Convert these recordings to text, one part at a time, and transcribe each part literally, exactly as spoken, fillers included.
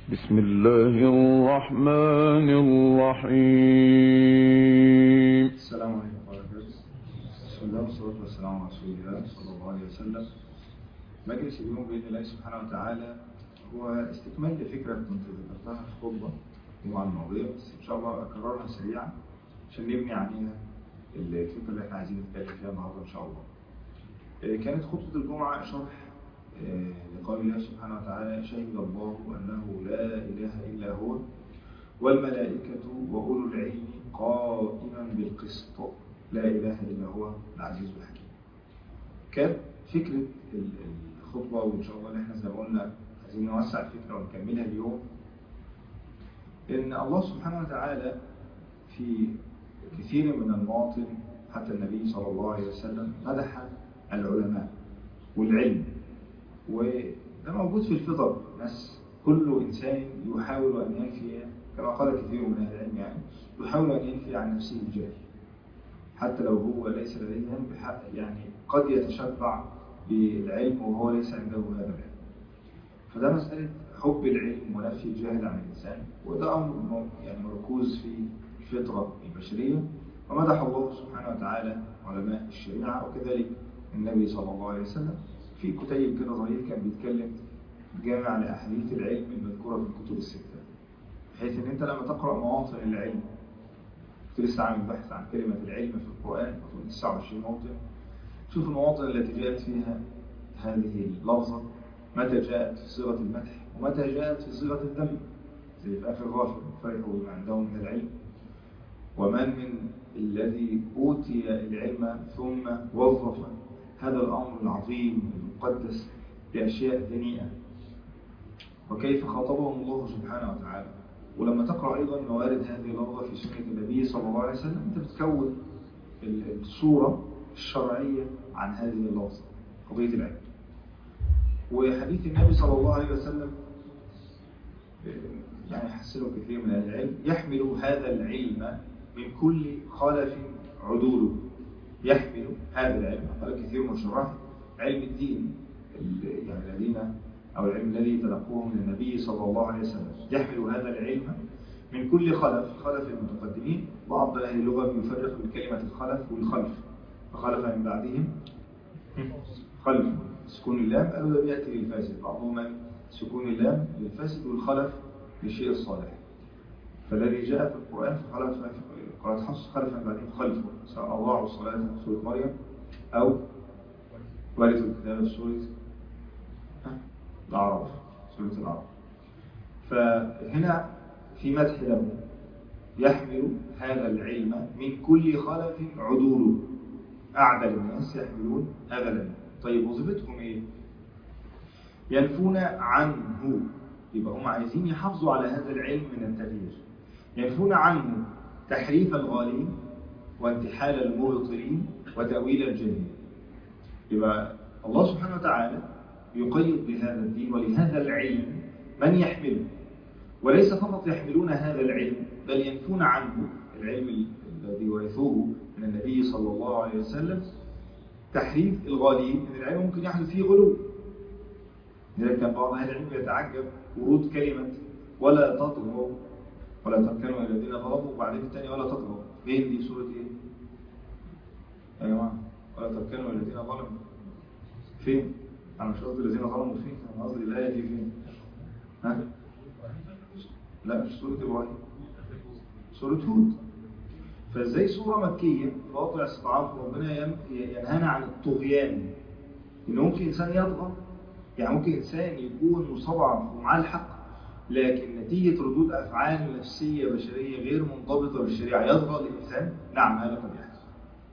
بسم الله الرحمن الرحيم. السلام عليكم ورحمة الله وبركاته. بسم الله والصلاة والسلام على رسول الله صلى الله عليه وسلم. مجلس اليوم بإذن الله سبحانه وتعالى هو استكمال لفكرة كنت ذكرتها في خطبة الجمعة الماضية، بس إن شاء الله أكررها سريعا عشان نبني عليها الفكرة اللي احنا عايزين نتكلم فيها النهارده إن شاء الله. كانت خطبة الجمعة شرح لقول الله سبحانه وتعالى: شهد الله أنه لا إله إلا هو والملائكة وأولو العلم قائما بالقسط لا إله إلا هو العزيز الحكيم. كانت فكرة الخطبة، وإن شاء الله اللي احنا زي ما قلنا عايزين نوسع الفكرة ونكملها اليوم، إن الله سبحانه وتعالى في كثير من المواطن حتى النبي صلى الله عليه وسلم مدح العلماء والعلم، وده موجود في الفطر. ناس كل إنسان يحاول أن ينفي، كما قال كثير من أهل العلم، يعني يحاول أن ينفي عن نفسه الجهل حتى لو هو ليس لديه علم بحق، يعني قد يتشبع بالعلم وهو ليس عنده هذا العلم. فده مسألة حب العلم ونفي الجهل عن الإنسان، وده أمر يعني مركوز في الفطرة البشرية. ومدح الله سبحانه وتعالى علماء الشريعة، وكذلك النبي صلى الله عليه وسلم في كتيب كده ظريف كان بيتكلم جامع لأحاديث العلم المذكورة في الكتب الستة، بحيث ان انت لما تقرأ مواطن العلم، كنت لسه عامل بحث عن كلمة العلم في القرآن في تسعة وعشرين موطن، شوف المواطن التي جاءت فيها هذه اللفظة، متى جاءت في صيغة المدح ومتى جاءت في صيغة الذم، زي في آخر غافر: فرحوا بما عندهم من العلم ومن من الذي أوتي العلم ثم وظف هذا الأمر العظيم المقدس بأشياء دنيئة، وكيف خاطبهم الله سبحانه وتعالى. ولما تقرأ أيضا موارد هذه اللفظة في سنة النبي صلى الله عليه وسلم، أنت بتكون الصورة الشرعية عن هذه اللفظة، قضية العلم. وحديث النبي صلى الله عليه وسلم يعني حسنه كثير من أهل العلم: يحمل هذا العلم من كل خلف عدوله. يحمل هذا العلم، قال كثير من شرح علم الدين يعني الذين أو العلم الذي تلقوه من النبي صلى الله عليه وسلم، يحمل هذا العلم من كل خلف. خلف المتقدمين، بعض أهل اللغة يفرق بين كلمة الخلف والخلف، فخلف من بعدهم خلف سكون اللام، قالوا ده بيأتي للفاسد، بعضهم سكون اللام للفاسد والخلف للشيء الصالح. فالذي جاء في القرآن فخلف قرأت حفص: خلف من بعدهم خلف، سواء أضاعوا الصلاة في سورة مريم أو ورثوا الكتاب في سورة الأعراف، سورة الأعراف. فهنا في مدح له: يحمل هذا العلم من كل خلف عدول. أعدل الناس يحملون هذا العلم. طيب وظيفتهم إيه؟ ينفون عنه، يبقى هم عايزين يحافظوا على هذا العلم من التغيير. ينفون عنه تحريف الغالين وانتحال المبطلين وتأويل الجاهلين. يبقى الله سبحانه وتعالى يقيد بهذا الدين ولهذا العلم من يحمله، وليس فقط يحملون هذا العلم بل ينفون عنه العلم الذي ورثوه من النبي صلى الله عليه وسلم تحريف الغالين. من العلم ممكن يحدث فيه غلو، لذلك كان بعض أهل العلم يتعجب ورود كلمة ولا تطغوا ولا تركنوا إلى الذين ظلموا، وبعدين الثانية ولا تطغوا. فين دي؟ سورة إيه؟ يا جماعة ولا تركنوا إلى الذين ظلموا فين؟ أنا مش قصدي الذين ظلموا فين، أنا قصدي الآية دي فين؟ ها؟ لا مش سورة إبراهيم، سورة هود. فإزاي سورة مكية في واقع استضعاف ربنا ينهانا عن الطغيان؟ إن ممكن إنسان يطغى، يعني ممكن إنسان يكون مستضعف ومعاه الحق، لكن نتيجة ردود أفعال نفسية بشرية غير منضبطة بالشريعة يطغى الإنسان. نعم هذا قد يحدث.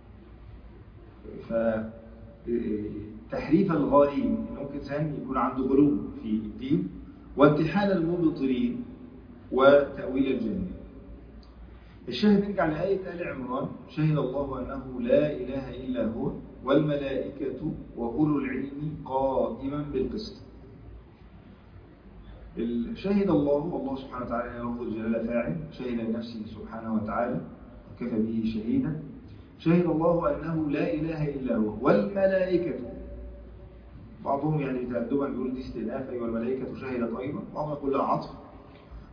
فتحريف الغالين، ممكن إنسان يكون عنده غلو في الدين، وانتحال المبطلين وتأويل الجاهلين. الشاهد نرجع لآية آل عمران: شهد الله أنه لا إله إلا هو والملائكة وأولو العلم قائما بالقسط. شهد الله، والله سبحانه وتعالى لفظ الجلالة فاعل، شهد لنفسه سبحانه وتعالى وكفى به شهيدا. شهد الله أنه لا إله إلا هو والملائكة. بعضهم يعني تأدبا يقول دي استئناف، والملائكة شهدت أيضا، بعضهم يقول لا عطف،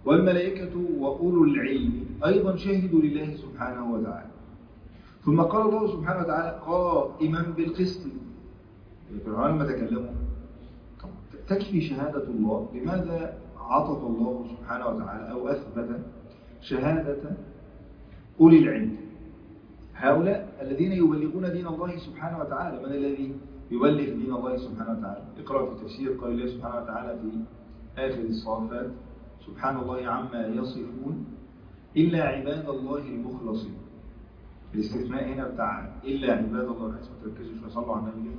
والملائكة وأولو العلم أيضا شهدوا لله سبحانه وتعالى. ثم قال الله سبحانه وتعالى قائما بالقسط. العلماء لما تكلموا تكفي شهادة الله، لماذا عطف الله سبحانه وتعالى أو أثبت شهادة أولي العلم؟ هؤلاء الذين يبلغون دين الله سبحانه وتعالى. من الذي يبلغ دين الله سبحانه وتعالى؟ اقرأ في تفسير قول الله سبحانه وتعالى في آخر الصافات: سبحان الله عما يصفون إلا عباد الله المخلصين. الاستثناء هنا بتاع إلا عباد الله، بحيث ما تركزوش وصلوا على النبي.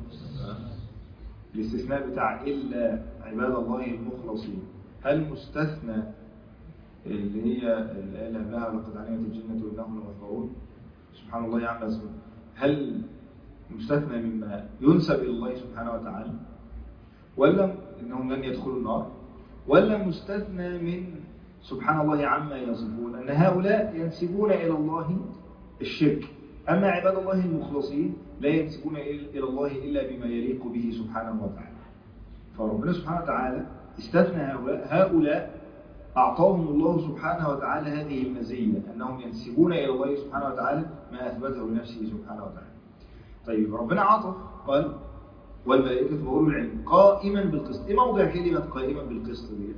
الاستثناء بتاع إلا عباد الله المخلصين، هل مستثنى اللي هي الآية اللي قبلها لقد علمت الجنة وإنهم لمحضرون سبحان الله عما يصفون، هل مستثنى مما ينسب إلى الله سبحانه وتعالى، ولا إنهم لن يدخلوا النار، ولا مستثنى من سبحان الله عما يصفون أن هؤلاء ينسبون إلى الله الشرك، أما عباد الله المخلصين لا ينسبون إلى الله إلا بما يليق به سبحانه وتعالى. فربنا سبحانه وتعالى استثنى هؤلاء, هؤلاء أعطاهم الله سبحانه وتعالى هذه المزية أنهم ينسبون إلى الله سبحانه وتعالى ما أثبته لنفسه سبحانه وتعالى. طيب ربنا عطف قال والملائكة وأولو العلم قائما بالقسط. إيه موضع كلمة قائما بالقسط دي؟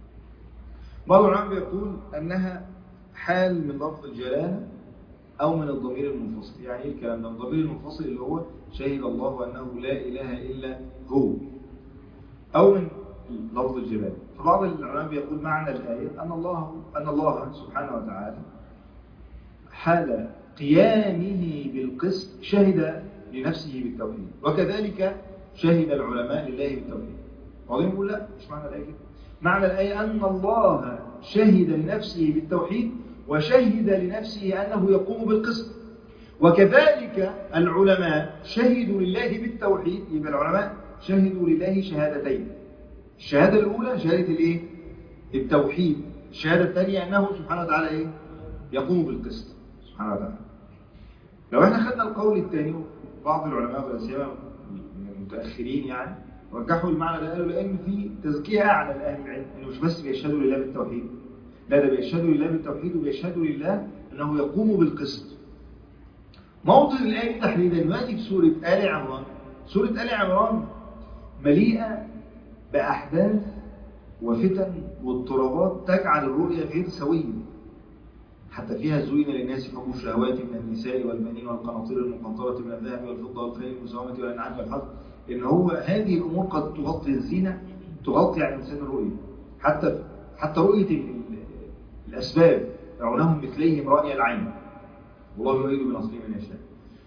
بعض العلماء يقول أنها حال من لفظ الجلالة أو من الضمير المنفصل. يعني إيه الكلام ده؟ الضمير المنفصل اللي هو شهد الله أنه لا إله إلا هو، أو من لفظ الجلالة. فبعض العلماء يقول معنى الآية أن الله أن الله سبحانه وتعالى حال قيامه بالقسط شهد لنفسه بالتوحيد، وكذلك شهد العلماء لله بالتوحيد. بعضهم يقول لا، مش معنى الآية كده. معنى الآية أن الله شهد لنفسه بالتوحيد وشهد لنفسه أنه يقوم بالقسط، وكذلك العلماء شهدوا لله بالتوحيد. يبقى العلماء شهدوا لله شهادتين: الشهادة الأولى شهادة الإيه؟ التوحيد، الشهادة الثانية أنه سبحانه وتعالى إيه؟ يقوم بالقسط سبحانه وتعالى. لو احنا خدنا القول الثاني، بعض العلماء ولا سيما المتأخرين يعني رجحوا المعنى ده، قالوا لأن في تزكية أعلى لأهل العلم، إنه مش بس بيشهدوا لله بالتوحيد، لا ده بيشهدوا لله بالتوحيد وبيشهدوا لله أنه يقوم بالقسط. موطن الآية تحديدا دلوقتي في سورة آل عمران. سورة آل عمران مليئة بأحداث وفتن واضطرابات تجعل الرؤية غير سوية. حتى فيها زين للناس حب الشهوات من النساء والبنين والقناطير المقنطرة من الذهب والفضة والخيل المسومة والأنعام والحرث. إن هو هذه الأمور قد تغطي الزينة، تغطي على الإنسان الرؤية. حتى حتى رؤية الأسباب يرونهم مثليهم رأي العين، والله يريد بنصره من يشاء.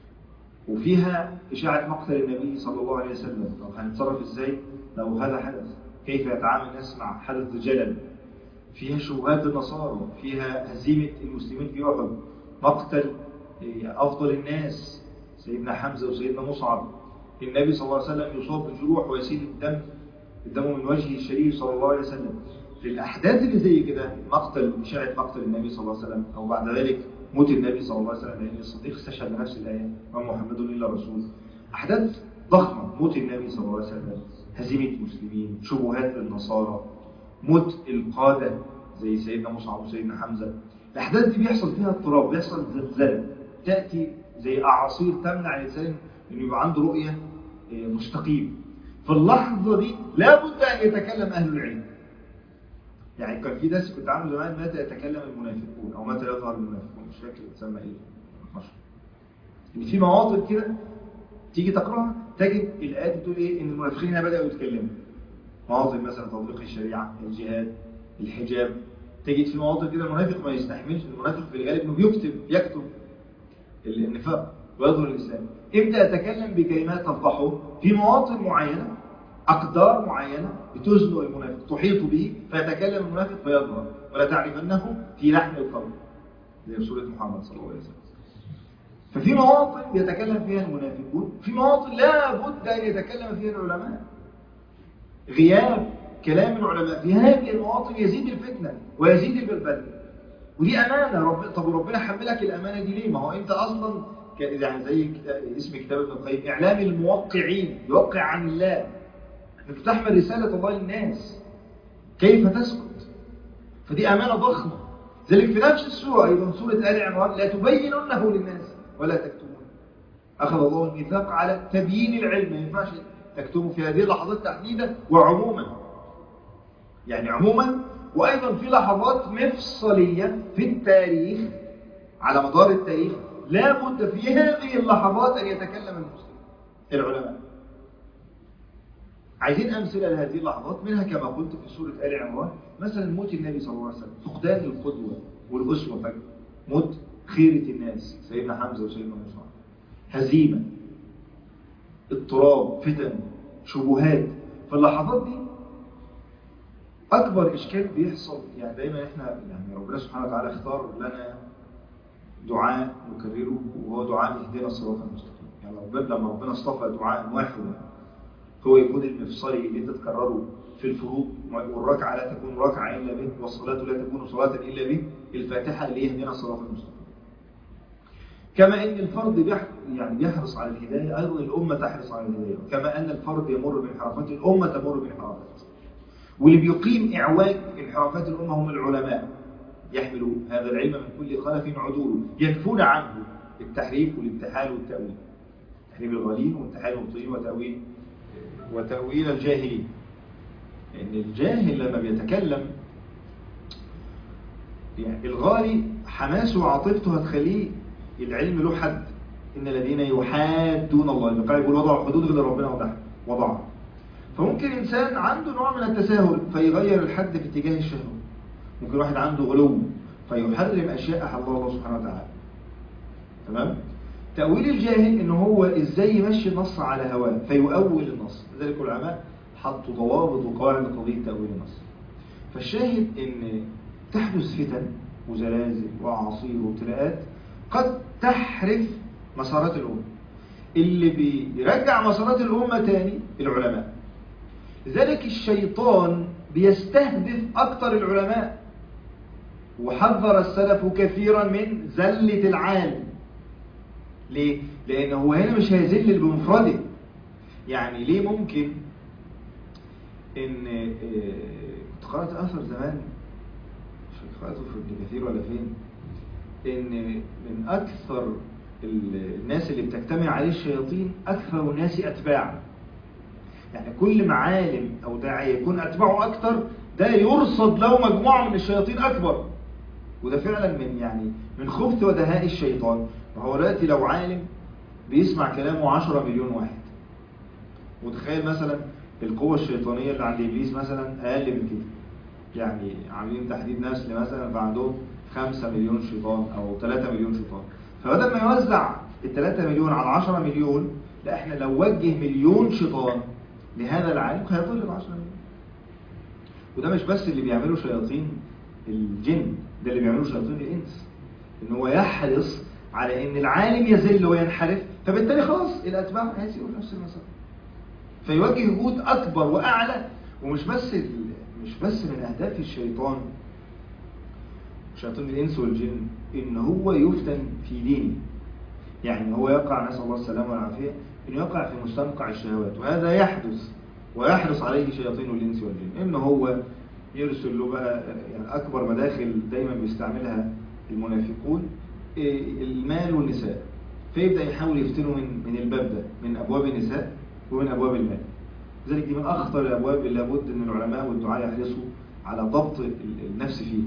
وفيها إشاعة مقتل النبي صلى الله عليه وسلم. طب هنتصرف إزاي لو هذا حدث؟ كيف يتعامل الناس مع حدث الجلل؟ فيها شبهات النصارى، فيها هزيمة المسلمين في أحد، مقتل أفضل الناس سيدنا حمزة وسيدنا مصعب، النبي صلى الله عليه وسلم يصاب بالجروح ويسيل الدم الدم من وجهه الشريف صلى الله عليه وسلم. في الأحداث اللي زي كده، مقتل إشاعة مقتل النبي صلى الله عليه وسلم، أو بعد ذلك موت النبي صلى الله عليه وسلم، لأن الصديق استشهد بنفس الآية وما محمد إلا رسول. أحداث ضخمة، موت النبي صلى الله عليه وسلم، هزيمة المسلمين، شبهات النصارى، موت القادة زي سيدنا مصعب وسيدنا حمزة. الأحداث دي بيحصل فيها اضطراب، بيحصل زلزال، تأتي زي أعاصير تمنع الإنسان إنه يبقى عنده رؤية مستقيم. في اللحظة دي لابد أن يتكلم أهل العلم. يعني كان في ناس كنت عامل زمان متى يتكلم المنافقون أو متى يظهر المنافقون، مش فاكر تسمى إيه مشهور. إن في مواطن كده تيجي تقرأها تجد الآيات بتقول إيه؟ إن المنافقين بدأوا يتكلموا. مواطن مثلا تطبيق الشريعة، الجهاد، الحجاب. تجد في مواطن كده المنافق ما يستحملش، المنافق في الغالب إنه بيكتب يكتب النفاق ويظهر الإسلام. إمتى يتكلم بكلمات تفضحه؟ في مواطن معينة، أقدار معينة بتزنق المنافق تحيط به، فيتكلم المنافق فيظهر ولا تعرفنه في لحن القول، زي سورة محمد صلى الله عليه وسلم. ففي مواطن يتكلم فيها المنافقون، في مواطن لا بد أن يتكلم فيها العلماء. غياب كلام العلماء في هذه المواطن يزيد الفتنة ويزيد البلبل، ودي أمانة. رب... طب ربنا حملك الأمانة دي ليه؟ ما هو أنت أصلا ك... يعني زي اسم كتاب ابن القيم إعلام الموقعين، يوقع عن الله، أنك تحمل رسالة الله للناس، كيف تسكت؟ فدي أمانة ضخمة. ذلك في نفس السورة أيضا سورة آل عمران لا تبيننه للناس ولا تكتمون. أخذ الله الميثاق على تبيين العلم، ما ينفعش تكتمه في هذه اللحظات تحديدا وعموما، يعني عموما، وأيضا في لحظات مفصلية في التاريخ على مدار التاريخ لا بد في هذه اللحظات أن يتكلم المسلم العلماء. عايزين أمثلة لهذه اللحظات، منها كما قلت في سورة آل عمران مثلا موت النبي صلى الله عليه وسلم، فقدان القدوة والأسوة فجأة، موت خيرة الناس سيدنا حمزة وسيدنا مصعب، هزيمة، اضطراب، فتن، شبهات. فاللحظات دي أكبر إشكال بيحصل. يعني دايما إحنا يعني ربنا سبحانه وتعالى اختار لنا دعاء نكرره، وهو دعاء اهدنا الصراط المستقيم. يعني ربنا لما ربنا اصطفى دعاء واحد هو يكون المفصلي اللي انت تكرره في الفروض، والركعة لا تكون ركعة إلا به، والصلاة لا تكون صلاة إلا به، الفاتحة اللي يهدنا الصراط المستقيم. كما أن الفرد بيح... يعني بيحرص على الهداية، أيضا الأمة تحرص على الهداية. كما أن الفرد يمر بانحرافات، الأمة تمر بانحرافات. واللي بيقيم إعواج انحرافات الأمة هم العلماء، يحملوا هذا العلم من كل خلف عدوله، ينفون عنه التحريف والابتحال والتأويل، تحريف الغالين والتحال المبطلين وتأويل وتأويل الجاهلين. لأن الجاهل لما بيتكلم يعني الغالي حماسه وعاطفته هتخليه العلم له حد. إن الذين يحادون الله، البقاء يقول وضعوا حدود غير ربنا وضعها. فممكن إنسان عنده نوع من التساهل فيغير الحد في اتجاه الشهوة. ممكن واحد عنده غلو فيحرم أشياء أحلها الله سبحانه وتعالى. تمام؟ تأويل الجاهل إنه هو إزاي يمشي النص على هواه فيؤول النص. لذلك العلماء حطوا ضوابط وقواعد لقضية تأويل النص. فالشاهد إن تحدث فتن وزلازل وأعاصير وابتلاءات قد تحرف مسارات الأمة. اللي بيرجع مسارات الأمة تاني العلماء. لذلك الشيطان بيستهدف أكثر العلماء، وحذر السلف كثيرا من زلة العالم. ليه؟ لأنه هو هنا مش هيزل بمفرده. يعني ليه ممكن إن كنت قرأت أثر زمان، مش قرأته في ابن كثير ولا فين، إن من أكثر الناس اللي بتجتمع عليه الشياطين أكثر الناس أتباعا. يعني كل ما عالم أو داعية يكون أتباعه أكثر، ده يرصد له مجموعة من الشياطين أكبر. وده فعلا من يعني من خبث ودهاء الشيطان. وهو دلوقتي لو عالم بيسمع كلامه عشرة مليون واحد، وتخيل مثلا القوة الشيطانية اللي عند إبليس مثلا أقل من كده. يعني عاملين تحديد نسل مثلا فعندهم خمسة مليون شيطان أو ثلاثة مليون شيطان. فبدل ما يوزع الثلاثة مليون على عشرة مليون، لا احنا لو وجه مليون شيطان لهذا العالم هيضل العشرة مليون. وده مش بس اللي بيعمله شياطين الجن، ده اللي بيعمله شياطين الإنس. إن هو يحرص على إن العالم يزل وينحرف، فبالتالي خلاص الأتباع هيسيروا نفس المسار. فيواجه جهود أكبر وأعلى. ومش بس مش بس من أهداف الشيطان شياطين الإنس والجن إن هو يفتن في دينه. يعني هو يقع، نسأل الله السلامة والعافية، إنه يقع في مستنقع الشهوات. وهذا يحدث ويحرص عليه شياطين الإنس والجن، إنه هو يرسل له بقى يعني أكبر مداخل دايما بيستعملها المنافقون المال والنساء. فيبدأ يحاول يفتنه من من الباب ده، من أبواب النساء ومن أبواب المال. لذلك دي من أخطر الأبواب اللي لابد أن العلماء والدعاة يحرصوا على ضبط النفس فيه.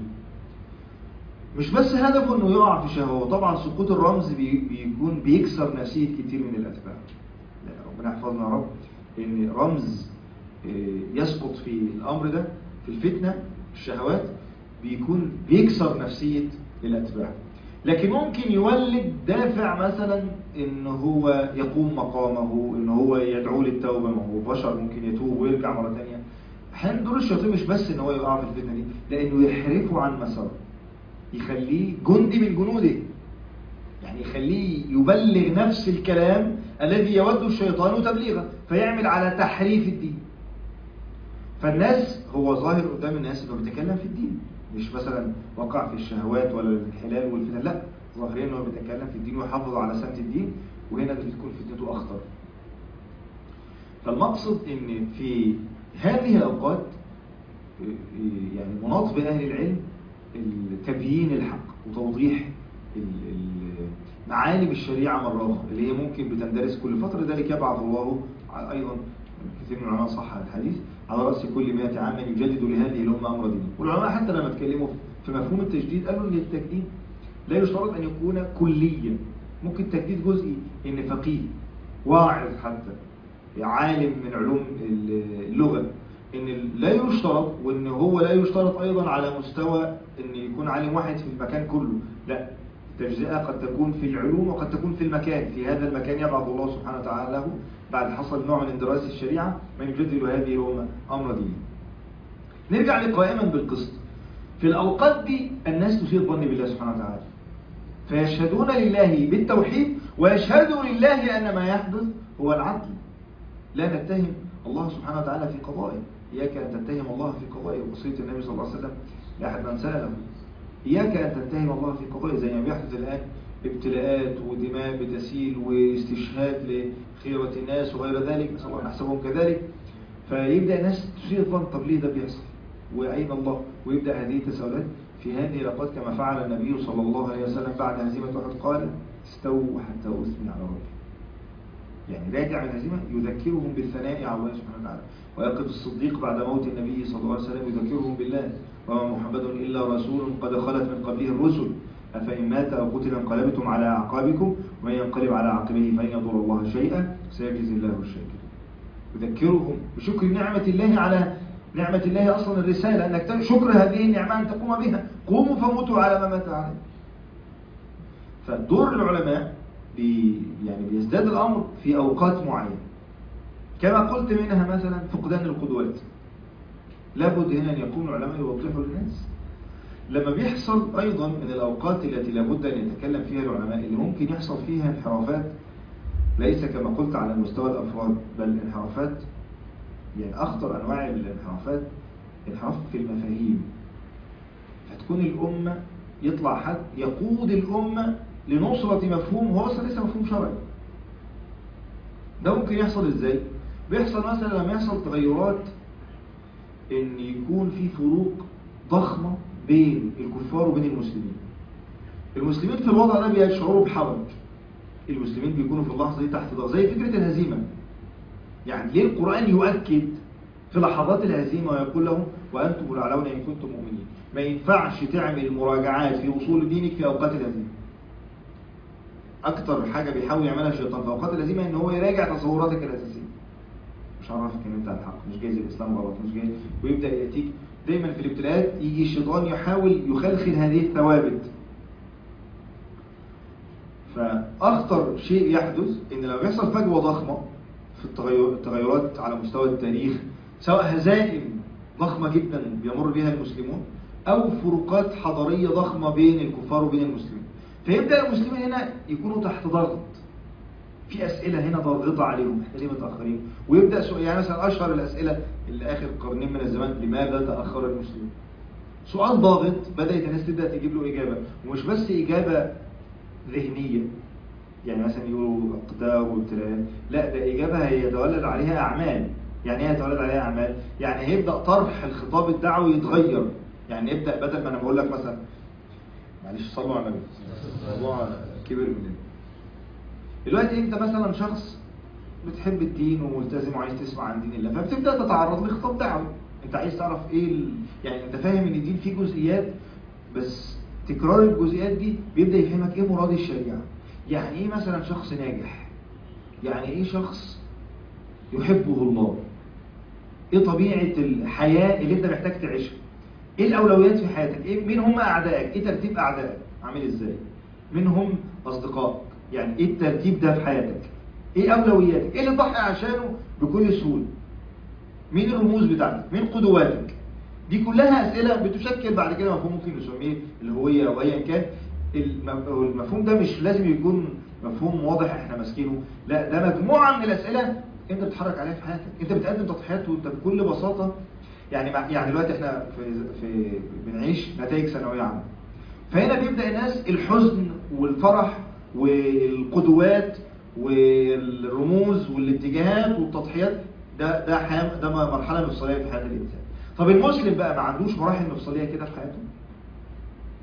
مش بس هدفه أنه يقع في شهوة. طبعا سقوط الرمز بيكون بيكسر نفسية كتير من الأتباع. ربنا يحفظنا يا رب. إن رمز يسقط في الأمر ده، في الفتنة الشهوات، بيكون بيكسر نفسية الأتباع. لكن ممكن يولد دافع مثلا إن هو يقوم مقامه، إن هو يدعو للتوبة. ما هو بشر ممكن يتوب ويرجع مرة تانية. أحيانا دور الشيطان مش بس إن هو يقع في الفتنة دي، لأنه يحرفه عن مساره، يخليه جندي من جنوده. يعني يخليه يبلغ نفس الكلام الذي يود الشيطان تبليغه، فيعمل على تحريف الدين. فالناس هو ظاهر قدام الناس انه بيتكلم في الدين، مش مثلا وقع في الشهوات ولا الحلال والفتن، لا، ظاهرين انه بيتكلم في الدين ويحافظ على سمت الدين. وهنا بتكون فتنته اخطر. فالمقصد ان في هذه الاوقات يعني مناط باهل العلم تبيين الحق وتوضيح معالم الشريعة مرة أخرى اللي هي ممكن بتندرس كل فترة. ذلك يبعث الله أيضا كثير من العلماء صح الحديث على رأس كل مئة عام يجدد لهذه الأمة أمر دينه. والعلماء حتى لما اتكلموا في مفهوم التجديد قالوا أن التجديد لا يشترط أن يكون كليا، ممكن تجديد جزئي، إن فقيه واعظ حتى عالم من علوم اللغة، إن لا يشترط، وإن هو لا يشترط أيضا على مستوى إن يكون عالم واحد في المكان كله، لا، التجزئة قد تكون في العلوم وقد تكون في المكان. في هذا المكان يبعث الله سبحانه وتعالى له بعد حصل نوع من دراسة الشريعة من يجدد هذه الأمة أمر دينه. نرجع لقائما بالقسط. في الأوقات دي الناس تسيء الظن بالله سبحانه وتعالى، فيشهدون لله بالتوحيد ويشهدوا لله أن ما يحدث هو العدل. لا نتهم الله سبحانه وتعالى في قضائه، إياك أن تتهم الله في قضائه، وصية النبي صلى الله عليه وسلم لأحد من سأله، إياك أن تتهم الله في قضائه. زي ما بيحدث الآن ابتلاءات ودماء بتسيل واستشهاد لخيرة الناس وغير ذلك، نسأل الله نحسبهم كذلك. فيبدأ الناس تسيء الظن، طب ليه ده بيحصل؟ وأين الله؟ ويبدأ هذه التساؤلات في هذه الأوقات كما فعل النبي صلى الله عليه وسلم بعد هزيمة أحد، قال استووا حتى أثني على ربي. يعني راجع من الهزيمة يذكرهم بالثناء على الله سبحانه وتعالى. ويقف الصديق بعد موت النبي صلى الله عليه وسلم يذكرهم بالله، وما محمد إلا رسول قد خلت من قبله الرسل أفإن مات أو قتل انقلبتم على أعقابكم ومن ينقلب على عقبيه فإن يضر الله شيئا سيجزي الله الشاكرين. يذكرهم بشكر نعمة الله على نعمة الله أصلا الرسالة، أنك شكر هذه النعمة أن تقوم بها. قوموا فموتوا على ما مات عليه. فدور العلماء بي يعني بيزداد الأمر في أوقات معينة، كما قلت منها مثلا فقدان القدوات. لابد هنا أن يكون العلماء يوضحوا للناس. لما بيحصل أيضا من الأوقات التي لابد أن يتكلم فيها العلماء اللي ممكن يحصل فيها انحرافات، ليس كما قلت على مستوى الأفراد، بل انحرافات يعني أخطر أنواع الانحرافات انحراف في المفاهيم. فتكون الأمة يطلع حد يقود الأمة لنصرة مفهوم هو أصلا ليس مفهوم شرعي. ده ممكن يحصل إزاي؟ بيحصل مثلا لما يحصل تغيرات إن يكون في فروق ضخمة بين الكفار وبين المسلمين. المسلمين في الوضع ده بيشعروا بحرج، المسلمين بيكونوا في اللحظة دي تحت ضغط، زي فكرة الهزيمة. يعني ليه القرآن يؤكد في لحظات الهزيمة ويقول لهم وأنتم الأعلون إن كنتم مؤمنين؟ ما ينفعش تعمل مراجعات في وصول دينك في أوقات الهزيمة. أكتر حاجة بيحاول يعملها الشيطان في أوقات الهزيمة إن هو يراجع تصوراتك الأساسية. مش عرفك إن أنت على الحق، مش جايز الإسلام غلط، مش جايز، ويبدأ يأتيك دايما في الابتلاءات يجي الشيطان يحاول يخلخل هذه الثوابت. فأخطر شيء يحدث إن لما بيحصل فجوة ضخمة في التغير التغيرات على مستوى التاريخ، سواء هزائم ضخمة جدا بيمر بها المسلمون أو فروقات حضارية ضخمة بين الكفار وبين المسلمين، فيبدأ المسلمين هنا يكونوا تحت ضغط. في أسئلة هنا ضاغطة عليهم، احنا ليه متأخرين؟ ويبدأ سؤال، يعني مثلا أشهر الأسئلة اللي آخر قرنين من الزمان، لماذا تأخر المسلمين؟ سؤال ضاغط بدأت الناس تبدأ تجيب له إجابة، ومش بس إجابة ذهنية يعني مثلا يقولوا اقدار وابتلاءات، لا، ده إجابة هيتولد عليها أعمال. يعني ايه يتولد عليها أعمال؟ يعني هيبدأ طرح الخطاب الدعوي يتغير. يعني يبدأ بدل ما أنا بقول لك مثلا، معلش صلوا على النبي، الموضوع كبر مننا. دلوقتي انت مثلا شخص بتحب الدين وملتزم وعايز تسمع عن دين الله، فبتبدأ تتعرض لخطاب دعوي. انت عايز تعرف ايه ال... يعني انت فاهم ان الدين فيه جزئيات، بس تكرار الجزئيات دي بيبدأ يفهمك ايه مراد الشريعة. يعني ايه مثلا شخص ناجح؟ يعني ايه شخص يحبه الله؟ ايه طبيعة الحياة اللي انت محتاج تعيشها؟ ايه الاولويات في حياتك؟ ايه مين هم اعدائك؟ ايه ترتيب اعدائك عامل ازاي؟ مين هم اصدقائك؟ يعني ايه الترتيب ده في حياتك؟ ايه اولوياتك؟ ايه اللي تضحي عشانه بكل سهوله؟ مين الرموز بتاعتك؟ مين قدواتك؟ دي كلها اسئله بتشكل بعد كده مفهوم ممكن نسميه الهويه او ايا كان. المفهوم ده مش لازم يكون مفهوم واضح احنا ماسكينه، لا، ده مجموعه من الاسئله انت بتتحرك عليها في حياتك، انت بتقدم تضحيات وانت بكل بساطه. يعني يعني دلوقتي احنا في في بنعيش نتائج ثانويه عامه، فهنا بيبدا الناس الحزن والفرح والقدوات والرموز والاتجاهات والتضحيات، ده ده حياة، ده مرحله مفصليه في حياه الانسان. طب المسلم بقى ما عندوش مراحل مفصليه كده في حياته؟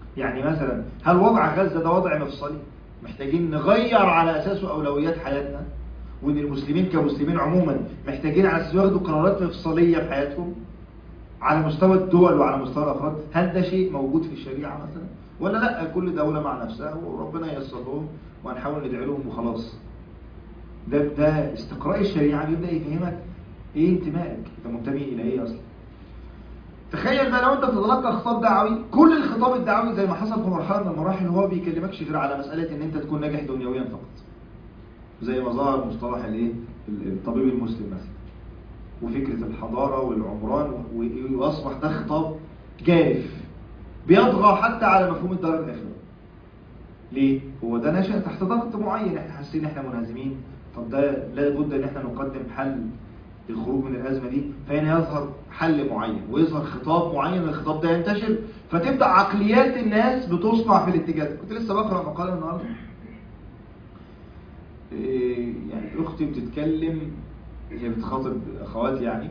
يعني مثلا هل وضع غزة ده وضع مفصلي محتاجين نغير على أساسه أولويات حياتنا، وإن المسلمين كمسلمين عموما محتاجين على أساسه ياخدوا قرارات مفصلية في حياتهم على مستوى الدول وعلى مستوى الأفراد؟ هل ده شيء موجود في الشريعة مثلا؟ ولا لا كل دولة مع نفسها وربنا ييسر لهم وهنحاول ندعي لهم وخلاص؟ ده ده استقراء الشريعة بيبدأ يفهمك ايه انتمائك، انت منتمي الى ايه اصلا. تخيل بقى لو انت بتتلقى خطاب دعوي، كل الخطاب الدعوي زي ما حصل في مرحله من المراحل هو بيكلمكش غير على مساله ان انت تكون ناجح دنيويا فقط، زي ما ظهر مصطلح الايه الطبيب المسلم مثلا، وفكره الحضاره والعمران، واصبح ده خطاب جارف بيطغى حتى على مفهوم الدار الاخره. ليه؟ هو ده نشأ تحت ضغط معين، احنا حاسين احنا منهزمين، طب ده لابد ان احنا نقدم حل الخروج من الأزمة دي، فهنا يظهر حل معين ويظهر خطاب معين، الخطاب ده ينتشر، فتبدأ عقليات الناس بتصنع في الاتجاه. كنت لسه بقرأ مقالة النهارده إيه يعني أختي بتتكلم، هي بتخاطب أخواتي يعني،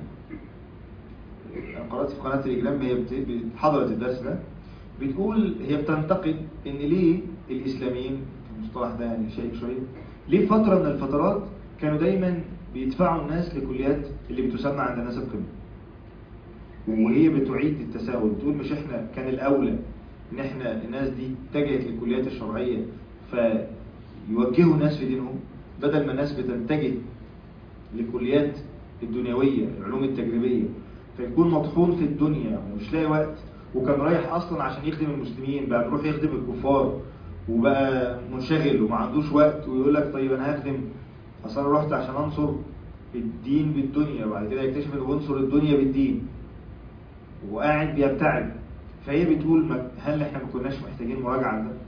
قرأت في قناة تليجرام، هي حضرت الدرس ده، بتقول هي بتنتقد إن ليه الإسلاميين، المصطلح ده يعني شائك شوية، ليه فترة من الفترات كانوا دايما بيدفعوا الناس لكليات اللي بتسمى عند الناس القمة، وهي بتعيد التساؤل، بتقول مش احنا كان الأولى ان احنا الناس دي اتجهت للكليات الشرعية فيوجهوا الناس في دينهم، بدل ما الناس بتتجه للكليات الدنيوية العلوم التجريبية فيكون مطحون في الدنيا ومش لاقي وقت، وكان رايح اصلا عشان يخدم المسلمين بقى بيروح يخدم الكفار وبقى منشغل وما عندوش وقت، ويقول لك طيب انا هخدم، اصل انا رحت عشان انصر الدين بالدنيا، وبعد كده يكتشف انه بينصر الدنيا بالدين وقاعد بيبتعد. فهي بتقول هل احنا ما كناش محتاجين مراجعه ده؟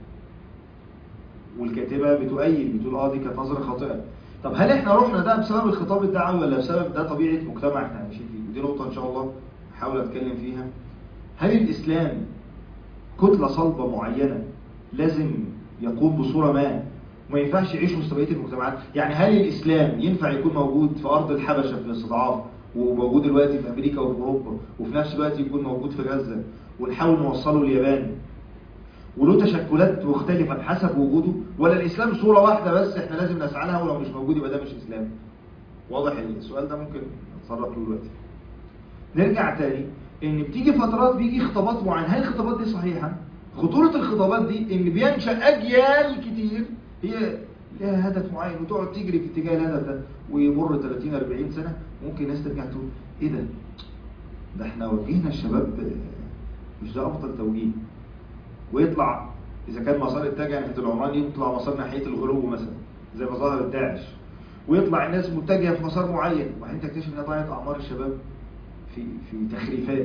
والكاتبه بتؤيد، بتقول اه دي كانت نظره خاطئه. طب هل احنا رحنا ده بسبب الخطاب الدعوي ولا بسبب ده طبيعه مجتمع احنا عايشين فيه؟ ودي نقطه ان شاء الله هحاول اتكلم فيها. هل الاسلام كتله صلبه معينه لازم يقوم بصوره ما وما ينفعش يعيش وسط بقيه المجتمعات؟ يعني هل الاسلام ينفع يكون موجود في ارض الحبشه في الاستضعاف وموجود دلوقتي في امريكا وفي اوروبا، وفي نفس الوقت يكون موجود في غزه ونحاول نوصله اليابان وله تشكلات مختلفه بحسب وجوده؟ ولا الاسلام صوره واحده بس احنا لازم نسعى لها ولو مش موجود يبقى ده مش اسلام؟ واضح السؤال ده ممكن نتصرف له دلوقتي. نرجع تاني ان بتيجي فترات بيجي خطابات معينه، هل الخطابات دي صحيحه؟ خطوره الخطابات دي ان بينشا اجيال كتير هي لها هدف معين وتقعد تجري في اتجاه الهدف ده، ويمر ثلاثين أربعين سنه ممكن الناس ترجع تقول ايه ده؟ ده احنا وجهنا الشباب مش ده افضل توجيه، ويطلع اذا كان مسار اتجه ناحيه العمراني يطلع مسار ناحيه الغلو مثلا زي ما ظهر داعش، ويطلع الناس متجهه في مسار معين، وبعدين تكتشف انها ضيعت اعمار الشباب في في تخريفات.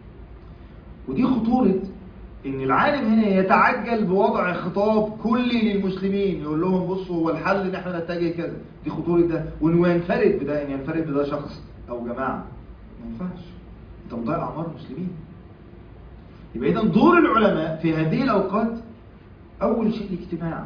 ودي خطوره ان العالم هنا يتعجل بوضع خطاب كلي للمسلمين يقول لهم بصوا هو الحل ان احنا نتجه كذا، دي خطوره ده، وانه ينفرد بده، ان ينفرد بده شخص او جماعه، ما ينفعش، انت مضيع اعمار المسلمين. يبقى اذا دور العلماء في هذه الاوقات اول شيء الاجتماع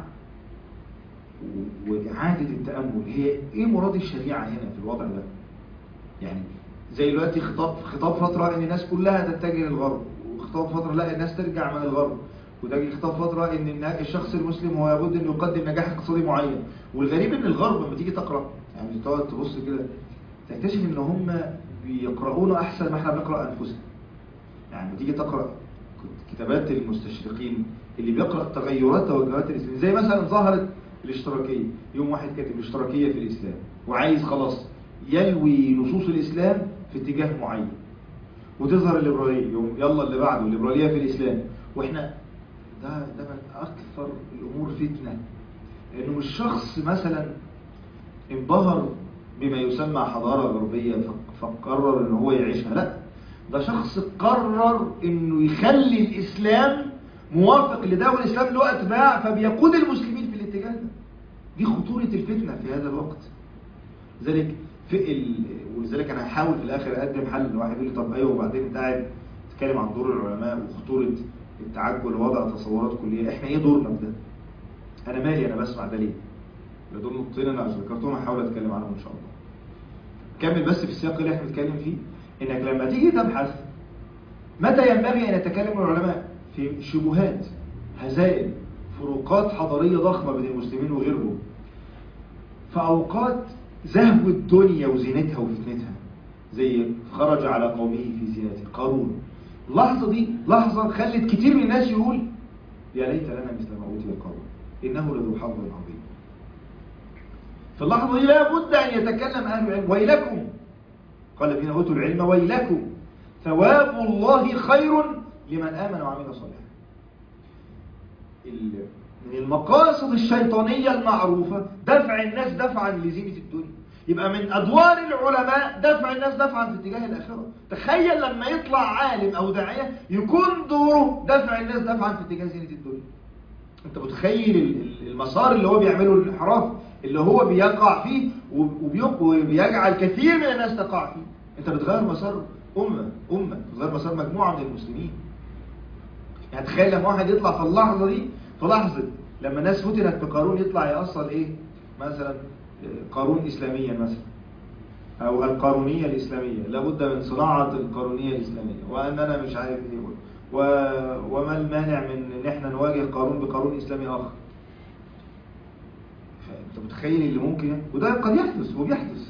واعاده التامل، هي ايه مراد الشريعه هنا في الوضع ده؟ يعني زي دلوقتي خطاب خطاب فتره ان الناس كلها تتجه للغرب، وخطاب فتره لا الناس ترجع من الغرب، وده خطاب فتره ان الشخص المسلم هو لابد انه يقدم نجاح اقتصادي معين. والغريب ان الغرب لما تيجي تقرا يعني تقعد تبص كده تكتشف ان هم بيقرؤون احسن ما احنا بنقرا انفسنا. يعني لما تيجي تقرا كتابات المستشرقين اللي بيقرا تغيرات توجهات الاسلام، زي مثلا ظهرت الاشتراكيه، يوم واحد كاتب الاشتراكيه في الاسلام وعايز خلاص يلوي نصوص الاسلام في اتجاه معين، وتظهر الليبراليه يوم يلا اللي بعده الليبراليه في الاسلام، واحنا ده ده من اكثر الامور فتنه، لانه مش شخص مثلا انبهر بما يسمى حضاره غربيه فقرر ان هو يعيشها، لا ده شخص قرر انه يخلي الاسلام موافق لده، والاسلام له اتباع فبيقود المسلمين في الاتجاه ده. دي خطوره الفتنه في هذا الوقت. لذلك في ال... ولذلك انا هحاول في الاخر اقدم حل. واحد يقول لي طب ايوه وبعدين انت قاعد تتكلم عن دور العلماء وخطوره التعجل ووضع تصورات كليه، احنا ايه دورنا في ده؟ انا مالي انا بسمع ده ليه؟ دول نقطتين انا ذكرتهم هحاول اتكلم عنهم ان شاء الله. كمل بس في السياق اللي احنا بنتكلم فيه، انك لما تيجي تبحث متى ينبغي ان يتكلم العلماء في شبهات هزائم، فروقات حضارية ضخمة بين المسلمين وغيرهم، في أوقات زهو الدنيا وزينتها وفتنتها، زي خرج على قومه في زينته قارون. اللحظة دي لحظة خلت كتير من الناس يقول يا ليت لنا مثل ما أوتي قارون إنه لذو حظ عظيم. في اللحظة دي لا بد أن يتكلم أهل العلم. ويلكم، قال الذين أوتوا العلم ويلكم ثواب الله خير لمن آمن وعمل صالحا. من المقاصد الشيطانية المعروفة دفع الناس دفعا لزينة الدنيا. يبقى من أدوار العلماء دفع الناس دفعا في اتجاه الآخرة. تخيل لما يطلع عالم أو داعية يكون دوره دفع الناس دفعا في اتجاه زينة الدنيا. أنت متخيل المسار اللي هو بيعمله، الانحراف اللي هو بيقع فيه وبيجعل كثير من الناس تقع فيه. أنت بتغير مسار أمة أمة بتغير مسار مجموعة من المسلمين. يعني تخيل لما واحد يطلع في اللحظة دي، في لحظة لما الناس فتنت بقارون، يطلع يأصل إيه مثلا قارون إسلاميا مثلا، أو القارونية الإسلامية، لابد من صناعة القارونية الإسلامية، وأننا مش عارف إيه، و... وما المانع من إن إحنا نواجه قارون بقارون إسلامي آخر. فأنت متخيل اللي ممكن، وده قد يحدث وبيحدث.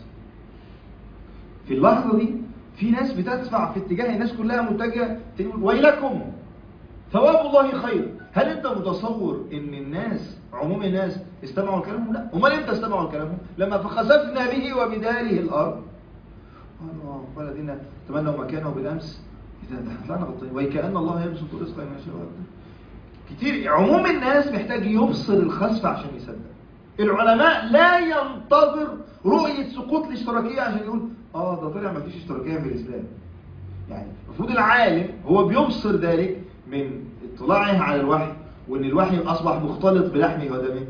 في اللحظة دي في ناس بتدفع في اتجاه، الناس كلها متجهة تقول ويلكم ثواب الله خير. هل أنت متصور إن الناس عموم الناس استمعوا لكلامهم؟ لا. امال امتى استمعوا لكلامهم؟ لما فخسفنا به وبداره الارض قالوا ولدينا تمنوا مكانه بالامس اذا طلعنا غلطانين وكأن الله يبسط رزقه لمن يشاء. كتير عموم الناس محتاج يبصر الخسف عشان يصدق. العلماء لا ينتظر رؤية سقوط الاشتراكية عشان يقول اه ده طلع ما فيش اشتراكية في الاسلام. يعني المفروض العالم هو بيبصر ذلك من اطلاعه على الوحي، وان الوحي اصبح مختلط بلحمه ودمه،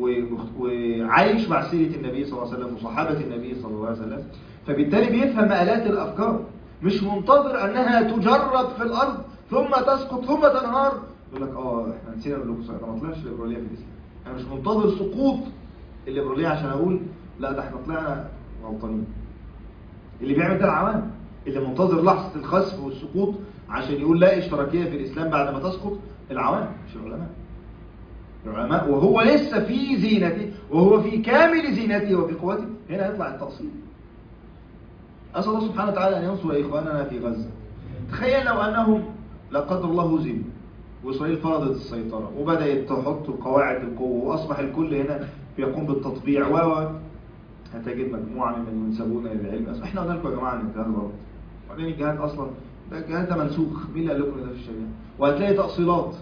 وعايش مع سيرة النبي صلى الله عليه وسلم وصحابة النبي صلى الله عليه وسلم، فبالتالي بيفهم مآلات الافكار، مش منتظر انها تجرد في الارض ثم تسقط ثم تنهار. يقول لك اه احنا نسينا نقول لكم صحيح ما طلعش الليبراليه في الاسلام. انا مش منتظر سقوط الليبراليه عشان اقول لا ده احنا طلعنا غلطانين. اللي بيعمل ده العوام، اللي منتظر لحظه الخسف والسقوط عشان يقول لا اشتراكيه في الاسلام بعد ما تسقط، العوام مش العلماء. العلماء وهو لسه في زينته وهو في كامل زينته وفي قوته، هنا يطلع التأصيل. أسأل الله سبحانه وتعالى أن ينصر إخواننا في غزة. تخيل لو أنهم لا قدر الله هزموا وإسرائيل فرضت السيطرة وبدأت تحط قواعد القوة وأصبح الكل هنا بيقوم بالتطبيع، و هتجد مجموعة من ينسبون إلى العلم. احنا قلنا لكم يا جماعة ان الجهاد غلط، وبعدين الجهاد أصلا ده الجهاد ده منسوخ، مين اللي قال لكم ده في الشريعة؟ وهتلاقي تأصيلات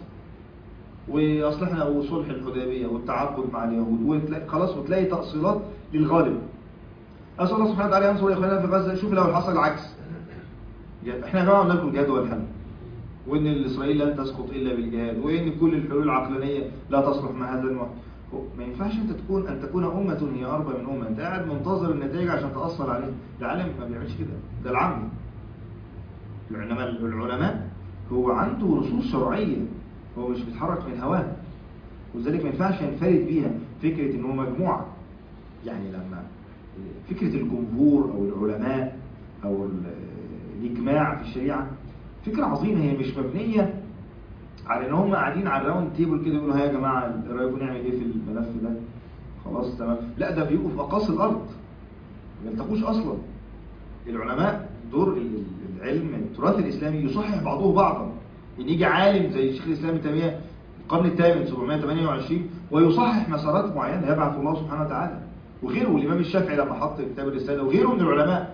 واصلحنا وصلح الحديبيه والتعاقد مع اليهود، وتلاقي خلاص وتلاقي تأصيلات للغالب. اسال الله سبحانه وتعالى ينصر اخواننا في غزه. شوف لو حصل العكس، احنا يا جماعه قلنا لكم الجهاد هو الحل، وان اسرائيل لن تسقط الا بالجهاد، وان كل الحلول العقلانيه لا تصلح مع هذا الوقت. ما ينفعش انت تكون ان تكون امه هي اربى من امه، انت قاعد منتظر النتائج عشان تاثر عليه. العالم ما بيعملش كده، ده العام. العلماء العلماء هو عنده نصوص شرعيه، هو مش بيتحرك من هواه، ولذلك ما ينفعش ينفرد بيها فكرة ان هو مجموعة. يعني لما فكرة الجمهور او العلماء او الاجماع في الشريعة فكرة عظيمة، هي مش مبنية على ان هم قاعدين على الراوند تيبل كده يقولوا ها يا جماعة رأيكم نعمل ايه في الملف ده خلاص تمام. لا، ده بيقوا في اقاصي الارض، ما يلتقوش اصلا. العلماء دور العلم التراث الاسلامي يصحح بعضه بعضا، ان يجي عالم زي الشيخ الاسلام ابن تيميه القرن الثامن سبعمائة وثمانية وعشرين ويصحح مسارات معينه يبعث الله سبحانه وتعالى، وغيره الامام الشافعي لما حط كتاب الرساله، وغيره من العلماء.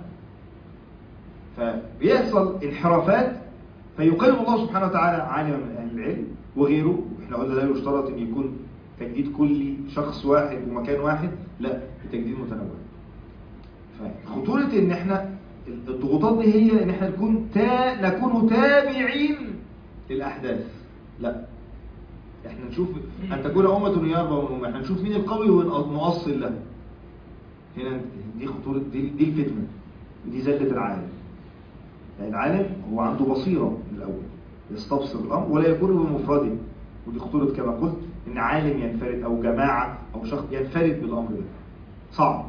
فبيحصل انحرافات فيقيم الله سبحانه وتعالى عالما من اهل العلم وغيره. احنا قلنا لا يشترط ان يكون تجديد كلي شخص واحد ومكان واحد، لا، تجديد متنوع. فخطوره ان احنا الضغوطات دي هي ان احنا نكون تا... نكون تابعين للاحداث. لا، احنا نشوف ان تكون امه هي اربى من امه، احنا نشوف مين القوي ونؤصل له. هنا دي خطوره، دي, دي الفتنه، دي زله العالم. يعني العالم هو عنده بصيره من الاول يستبصر الامر ولا يكون بمفرده، ودي خطوره كما قلت ان عالم ينفرد او جماعه او شخص ينفرد بالامر ده صعب.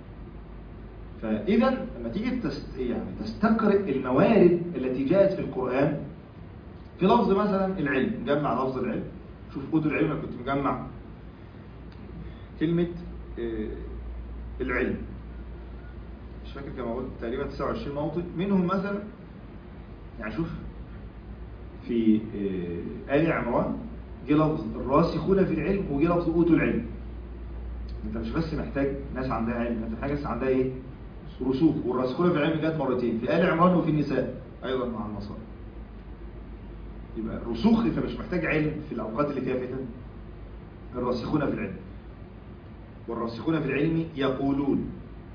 فإذا لما تيجي تست... يعني تستقرئ الموارد التي جاءت في القرآن في لفظ مثلا العلم، جمع لفظ العلم شوف أوتوا العلم، كنت مجمع كلمة العلم، مش فاكر كما قلت تقريبا تسعة وعشرين موطن منهم مثلا. يعني شوف في آل عمران جه لفظ الراسخون في العلم وجه لفظ أوتوا العلم. انت مش بس محتاج ناس عندها علم، انت محتاج ناس عندها ايه؟ رسوخ. والراسخون في العلم جت مرتين في آل عمران وفي النساء ايضا مع النصارى. يبقى رسوخ، انت مش محتاج علم في الاوقات اللي فيها فتن. الراسخون في العلم، والراسخون في العلم يقولون،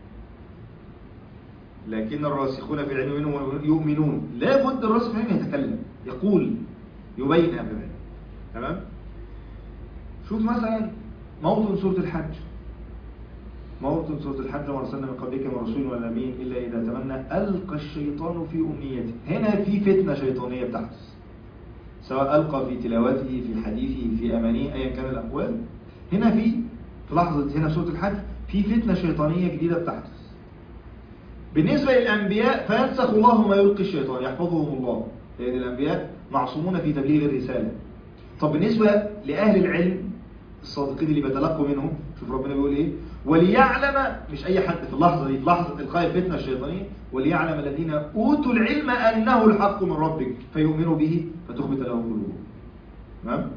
لكن الراسخون في العلم منهم يؤمنون. لا بد الراسخ في العلم يتكلم، يقول، يبين أمر العلم. تمام؟ شوف مثلا موطن سورة الحج، موطن سورة الحج: وما أرسلنا من قبلك من رسول ولا نبي إلا إذا تمنى ألقى الشيطان في أمنيته. هنا في فتنة شيطانية بتحدث، سواء ألقى في تلاوته، في حديثه، في أمانيه، أيا كان الأقوال. هنا في في لحظة هنا سورة الحج في فتنة شيطانية جديدة بتحدث. بالنسبة للأنبياء فينسخ الله ما يلقي الشيطان، يحفظهم الله، لأن الأنبياء معصومون في تبليغ الرسالة. طب بالنسبة لأهل العلم الصادقين اللي بيتلقوا منهم، شوف ربنا بيقول إيه: وليعلم، مش أي حد في اللحظة دي، في لحظة إلقاء الفتنة الشيطانية: وليعلم الذين أوتوا العلم أنه الحق من ربك فيؤمنوا به فتخبت لهم قلوبهم. تمام؟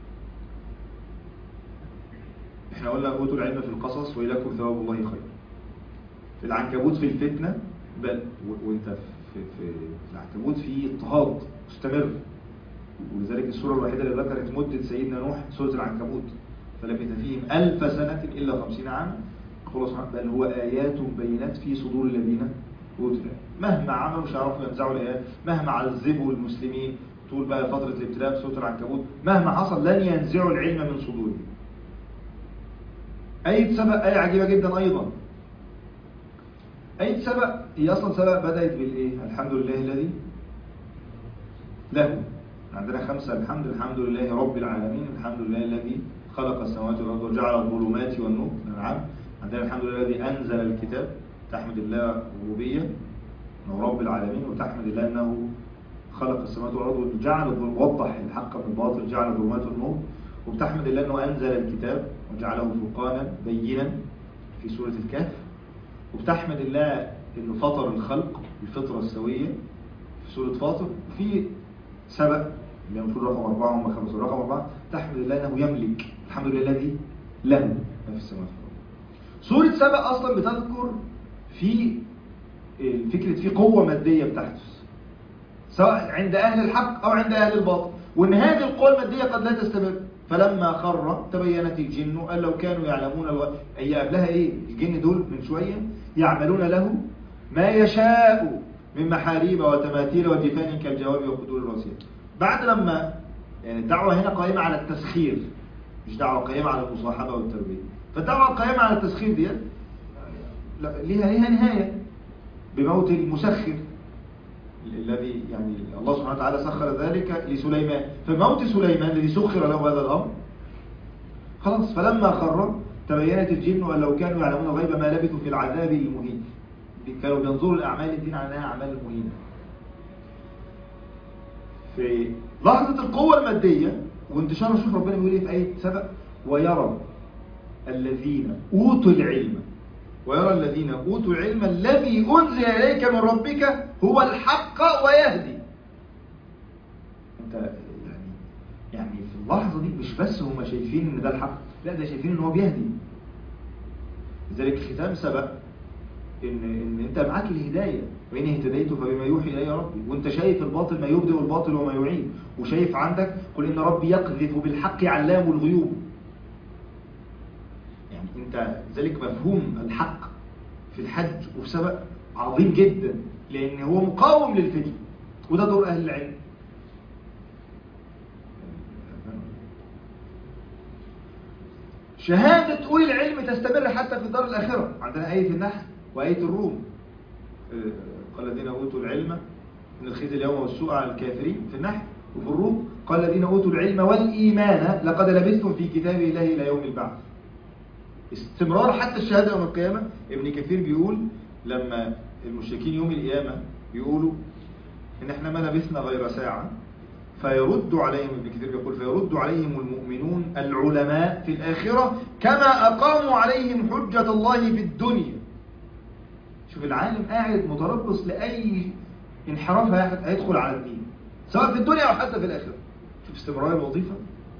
احنا قلنا أوتوا العلم في القصص وإليكم ثواب الله خير. في العنكبوت في الفتنة بل وانت في, في, في العنكبوت في اضطهاد مستمر، ولذلك السورة الوحيدة اللي ذكرت مدة سيدنا نوح سورة العنكبوت: فلبث فيهم ألف سنة إلا خمسين عاما. يقول الله سبحانه: بل هو آيات بينات في صدور الذين أوتوا العلم. مهما عملوا مش هيعرفوا ينزعوا الآيات، مهما عذبوا المسلمين طول بقى فترة الابتلاء في سورة العنكبوت، مهما حصل لن ينزعوا العلم من صدورهم. آية سبأ آية عجيبة جدا أيضا. آية سبأ هي أصلا سبأ بدأت بالإيه؟ الحمد لله الذي له. عندنا خمسة: الحمد الحمد لله رب العالمين، الحمد لله الذي خلق السماوات والأرض وجعل الظلمات والنور. نعم. عندنا الحمد لله الذي أنزل الكتاب، تحمد الله الربوبية أنه رب العالمين، وتحمد الله أنه خلق السماوات والأرض وجعل الظلمات، وضح الحق من الباطل، جعل الظلمات والنور. وبتحمد الله أنه أنزل الكتاب وجعله فرقانا بينا في سورة الكهف. وبتحمد الله أنه فطر الخلق بالفطرة السوية في سورة فاطر. وفي سبأ اللي المفروض رقم أربعة هم خمسة، رقم أربعة تحمد الله أنه يملك، الحمد لله الذي له ما في السماوات والأرض. سورة سبأ أصلا بتذكر في فكرة في قوة مادية بتحدث سواء عند أهل الحق أو عند أهل الباطل، وأن هذه القوة المادية قد لا تستمر. فلما خر تبينت الجن أن لو كانوا يعلمون الو... أي قبلها إيه؟ الجن دول من شوية يعملون له ما يشاء من محاريب وتماثيل وجفان كالجواب وقدور الراسيات. بعد لما يعني الدعوة هنا قائمة على التسخير، مش دعوة قائمة على المصاحبة والتربية. فالدعوة قائمة على التسخير دي ليها ليها نهاية بموت المسخر الذي يعني الله سبحانه وتعالى سخر ذلك لسليمان. فموت سليمان الذي سخر له هذا الأمر خلاص. فلما خر تبينت الجن أن لو كانوا يعلمون الغيب ما لبثوا في العذاب المهين. كانوا بينظروا الأعمال الدين على أنها أعمال مهينة. في لحظة القوة المادية وانتشار، شوف ربنا بيقول ايه في آية سبأ: ويرى الذين أوتوا العلم، ويرى الذين أوتوا العلم الذي أنزل إليك من ربك هو الحق ويهدي. انت يعني يعني في اللحظة دي مش بس هم شايفين ان ده الحق، لا ده شايفين ان هو بيهدي. لذلك ختام سبأ ان ان انت معاك الهدايه، وان اهتديت فبما يوحي الي ربي. وانت شايف الباطل ما يبدئ الباطل وما يعيد، وشايف عندك قل ان ربي يقذف بالحق علام الغيوب. يعني انت ذلك مفهوم الحق في الحج وفي سبأ عظيم جدا، لان هو مقاوم للفتن، وده دور اهل العلم. شهادة أولي العلم تستمر حتى في الدار الآخرة. عندنا آية النحل وآية الروم: قال الذين أوتوا العلم من الخزي اليوم والسوء على الكافرين في النحل. وفي الروم قال الذين أوتوا العلم والإيمان لقد لبثتم في كتاب الله إلى يوم البعث. استمرار حتى الشهادة يوم القيامة. ابن كثير بيقول لما المشركين يوم القيامة بيقولوا إن إحنا ما لبثنا غير ساعة، فيرد عليهم، ابن كثير يقول فيرد عليهم المؤمنون العلماء في الآخرة كما أقاموا عليهم حجة الله في الدنيا. شوف العالم قاعد متربص لأي انحراف هيدخل على الدين سواء في الدنيا أو حتى في الآخرة. شوف استمرار الوظيفة.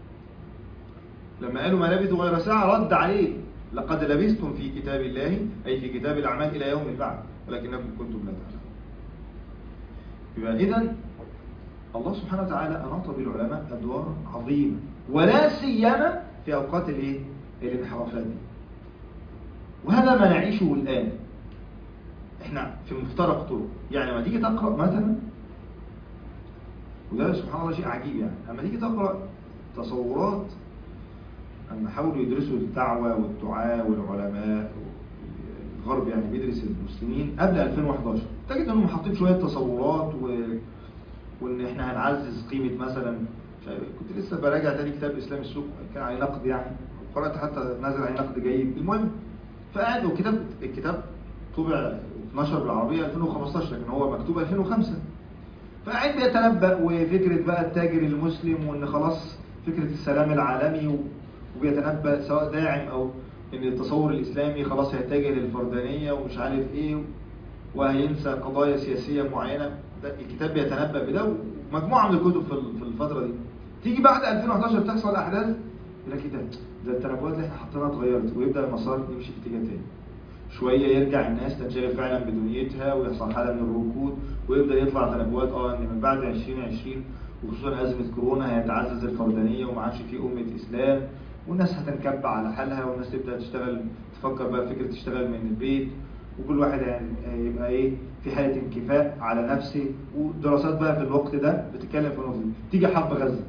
لما قالوا ما لبثوا غير ساعة رد عليه لقد لبثتم في كتاب الله أي في كتاب الأعمال إلى يوم البعث ولكنكم كنتم لا تعلمون. يبقى إذن الله سبحانه وتعالى أناط بالعلماء أدوار عظيمة ولا سيما في أوقات الايه؟ الانحرافات دي. وهذا ما نعيشه الآن. احنا في مفترق طرق. يعني لما تيجي تقرأ مثلا، وده سبحان الله شيء عجيب، يعني لما تيجي تقرأ تصورات لما حاولوا يدرسوا الدعوة والدعاء والعلماء، الغرب يعني بيدرس المسلمين قبل ألفين وإحدى عشر، تجد انهم حاطين شوية تصورات و... وان احنا هنعزز قيمة مثلا. كنت لسه براجع تاني كتاب اسلام السوق كان عليه نقد، يعني قرأت حتى نازل عليه نقد جيد. المهم فقعد وكتاب الكتاب طبع اتنشر بالعربية ألفين وخمستاشر لكن هو مكتوب ألفين وخمسة. فقعد بيتنبأ وفكرة بقى التاجر المسلم وان خلاص فكرة السلام العالمي، وبيتنبأ سواء داعم او ان التصور الاسلامي خلاص هيتجه للفردانية ومش عارف ايه وهينسى قضايا سياسية معينة. الكتاب بيتنبأ بده ومجموعة من الكتب في الفترة دي. تيجي بعد ألفين وإحدى عشر تحصل احداث يقول لك كده ده التنبؤات اللي احنا حطيناها اتغيرت، ويبدأ المسار يمشي في اتجاه تاني. شوية يرجع الناس تنشغل فعلا بدنيتها ويحصل حالة من الركود، ويبدأ يطلع تنبؤات اه ان من بعد ألفين وعشرين وخصوصا أزمة كورونا هيتعزز الفردانية وما عادش في أمة إسلام، والناس هتنكب على حالها، والناس تبدأ تشتغل تفكر بقى فكرة تشتغل من البيت، وكل واحد هيبقى ايه في حالة انكفاء على نفسه. ودراسات بقى في الوقت ده بتتكلم في النقطة دي. تيجي حرب غزة،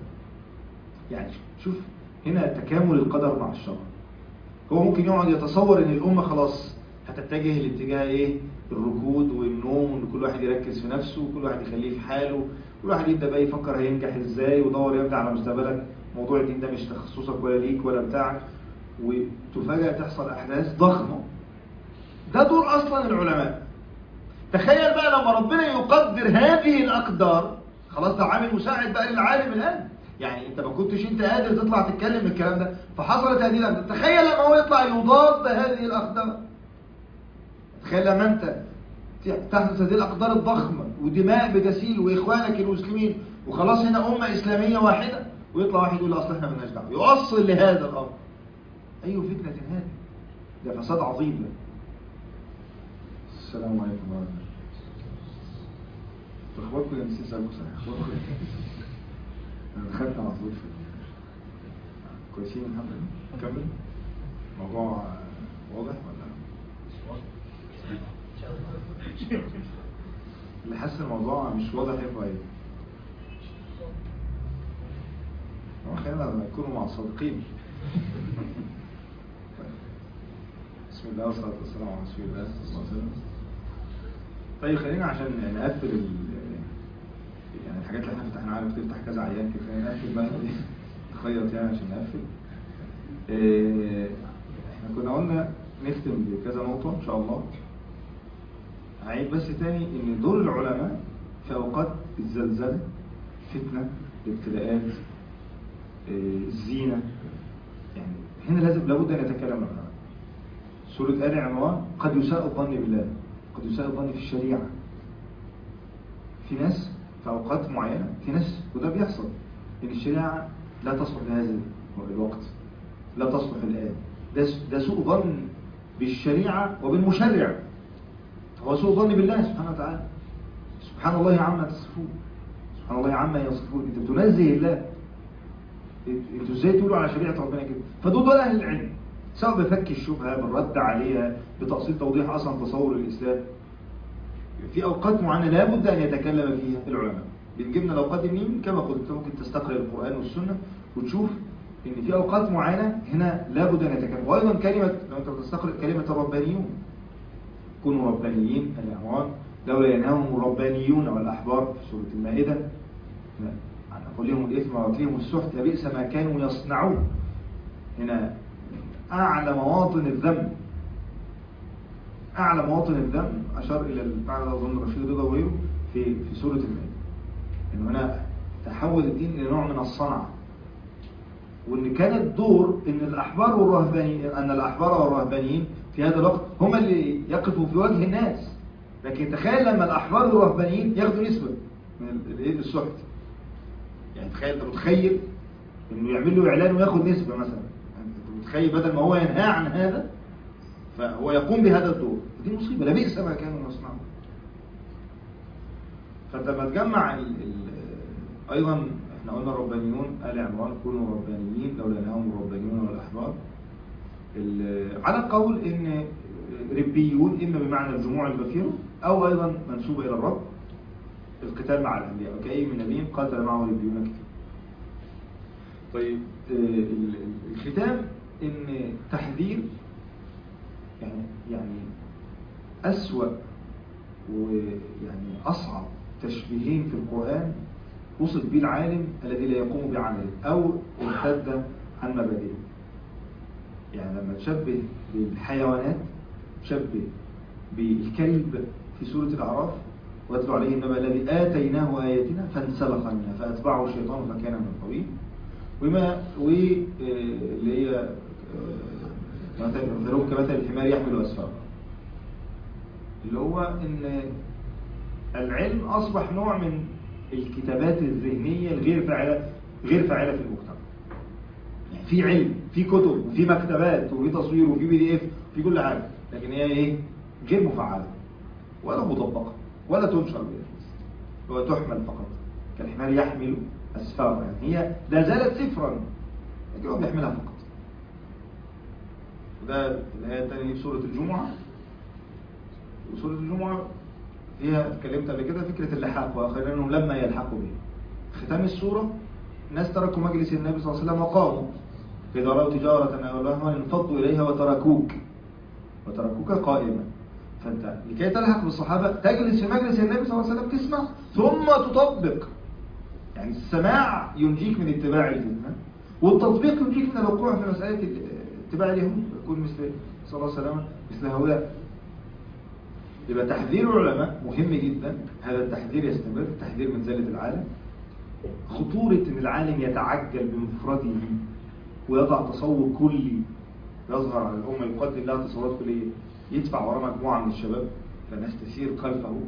يعني شوف هنا تكامل القدر مع الشر. هو ممكن يقعد يتصور ان الأمة خلاص هتتجه لاتجاه ايه الركود والنوم، وان كل واحد يركز في نفسه وكل واحد يخليه في حاله، كل واحد يبدأ بقى يفكر هينجح ازاي ودور يبدأ على مستقبلك. موضوع الدين ده مش تخصصك ولا ليك ولا بتاعك، وتفاجأ تحصل أحداث ضخمة. ده دور أصلا العلماء. تخيل بقى لما ربنا يقدر هذه الأقدار، خلاص ده عامل مساعد بقى للعالم الآن. يعني انت ما كنتش انت قادر تطلع تتكلم الكلام ده، فحصلت هذه الأقدار. تخيل لما هو يطلع يضاد هذه الأقدار. تخيل لما انت تحدث هذه الأقدار الضخمة ودماء بتسيل وإخوانك المسلمين وخلاص هنا أمة إسلامية واحدة، ويطلع واحد يقول أصلا احنا مالناش دعوة، يوصل لهذا الأمر. أي فتنة هذه؟ ده فساد عظيم ده. السلام عليكم ورحمة الله. اخباركم يا مسيس سالكم صحيح؟ اخباركم انا دخلت على طول في كويسين الحمد لله. كمل. الموضوع واضح ولا اللي حاسس الموضوع مش واضح يبقى ايه؟ خلينا نكونوا مع الصادقين. بسم الله والصلاة والسلام على رسول الله صلى الله عليه وسلم. طيب خلينا عشان نقفل ال... يعني الحاجات اللي احنا فتحناها بتفتح كذا عيان كده، خلينا نقفل بقى ايه نخيط يعني عشان نقفل. إيه... احنا كنا قلنا نختم بكذا نقطة ان شاء الله. هعيد بس تاني ان دور العلماء في اوقات الزلزال، فتنة، الابتلاءات، إيه... الزينة، يعني هنا لازم لابد ان نتكلم عنها. سورة آل عمران قد يساء الظن بالله، قد يساء الظن في الشريعة. في ناس في أوقات معينة، في ناس وده بيحصل إن الشريعة لا تصلح لهذا الوقت، لا تصلح الآن. ده ده سوء ظن بالشريعة وبالمشرع. هو سوء ظن بالله سبحانه وتعالى. سبحان الله عما تصفون، سبحان الله عما يصفون. أنت بتنزه الله، أنتوا إزاي تقولوا على شريعة ربنا كده؟ فدول دول أهل العلم، سواء بفك الشبهة، بالرد عليها، بتأصيل توضيح أصلا تصور الإسلام. في أوقات معينة لابد أن يتكلم فيها العلماء. بنجيبنا الأوقات دي كما قلت ممكن تستقرأ القرآن والسنة وتشوف إن في أوقات معينة هنا لابد أن يتكلم. وأيضا كلمة لو أنت بتستقرأ كلمة الربانيون، كونوا ربانيين الأعوان لولا ينهاهم الربانيون والأحبار في سورة المائدة عن أقولهم الإثم وأكلهم السحت لبئس ما كانوا يصنعون. هنا أعلى مواطن الذنب، أعلى مواطن الذنب أشار إلى المعنى ده أظن رشيد رضا وغيره في في سورة المائدة، إن هنا تحول الدين إلى نوع من الصنعة، وإن كان الدور إن الأحبار والرهبانيين أن الأحبار والرهبانيين في هذا الوقت هم اللي يقفوا في وجه الناس. لكن تخيل لما الأحبار والرهبانيين ياخدوا نسبة من السحت، يعني تخيل، أنت متخيل إنه يعمل له إعلان وياخد نسبة مثلا، أنت متخيل بدل ما هو ينهى عن هذا فهو يقوم بهذا الدور. دي مصيبة، لا بئس ما كانوا يصنعون. فأنت لما تجمع ال ال أيضا احنا قلنا الربانيون آل عمران كونوا ربانيين لولا نهاهم الربانيون والأحبار، على قول إن ربيون إما بمعنى الجموع البكيرة أو أيضا منسوبة إلى الرب، القتال مع الأنبياء، وكأي من نبي قاتل معه ربيون كتير. طيب الختام إن تحذير يعني يعني أسوأ ويعني أصعب تشبيهين في القرآن وصف به العالم الذي لا يقوم بعمله أو ارتد عن مبادئه. يعني لما تشبه بالحيوانات، تشبه بالكلب في سورة الأعراف، واتلو عليه النبأ الذي آتيناه آياتنا فانسلخ منها فأتبعه الشيطان فكان من الغاوين. وما واللي هي مثلهم كمثل الحمار يحمل أسفاره، اللي هو إن العلم أصبح نوع من الكتابات الذهنية الغير فاعلة غير فاعلة في المجتمع. يعني في علم، في كتب، وفي مكتبات، وفي تصوير، وفي بي دي اف، في كل حاجة، لكن هي ايه؟ غير مفعلة ولا مطبقة ولا تنشر بالناس، هو تحمل فقط كالحمار يحمل أسفاره. يعني هي لا زالت سفرا لكن هو بيحملها فقط. وده الآية الثانية في سورة الجمعة. وسورة الجمعة فيها اتكلمت قبل كده فكرة اللحاق، وآخرينهم لما يلحقوا به. ختام السورة الناس تركوا مجلس النبي صلى الله عليه وسلم وقاموا، فإذا رأوا تجارة أو لهوا انفضوا إليها وتركوك وتركوك قائما. فأنت لكي تلحق بالصحابة تجلس في مجلس النبي صلى الله عليه وسلم تسمع ثم تطبق. يعني السماع ينجيك من اتباع الفتنة، والتطبيق ينجيك من الوقوع في مسألة اتباع اليهود، يكون مثل صلى الله عليه وسلم مثل هؤلاء. يبقى تحذير العلماء مهم جدا، هذا التحذير يستمر، التحذير من زلة العالم، خطورة ان العالم يتعجل بمفرده ويضع تصور كلي يظهر على الأمة يقدم لها تصورات كلية، يدفع وراء مجموعة من الشباب فالناس تسير خلفه.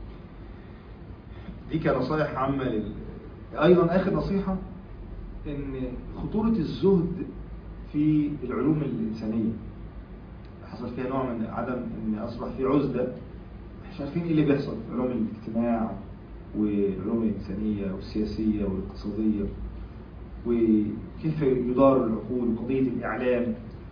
دي كنصائح عامة لل... أيضا آخر نصيحة ان خطورة الزهد في العلوم الإنسانية حصل فيها نوع من عدم ان أصبح في عزلة، مش عارفين ايه اللي بيحصل في علوم الاجتماع والعلوم الإنسانية والسياسية والاقتصادية، وكيف يدار العقول، وقضية الإعلام.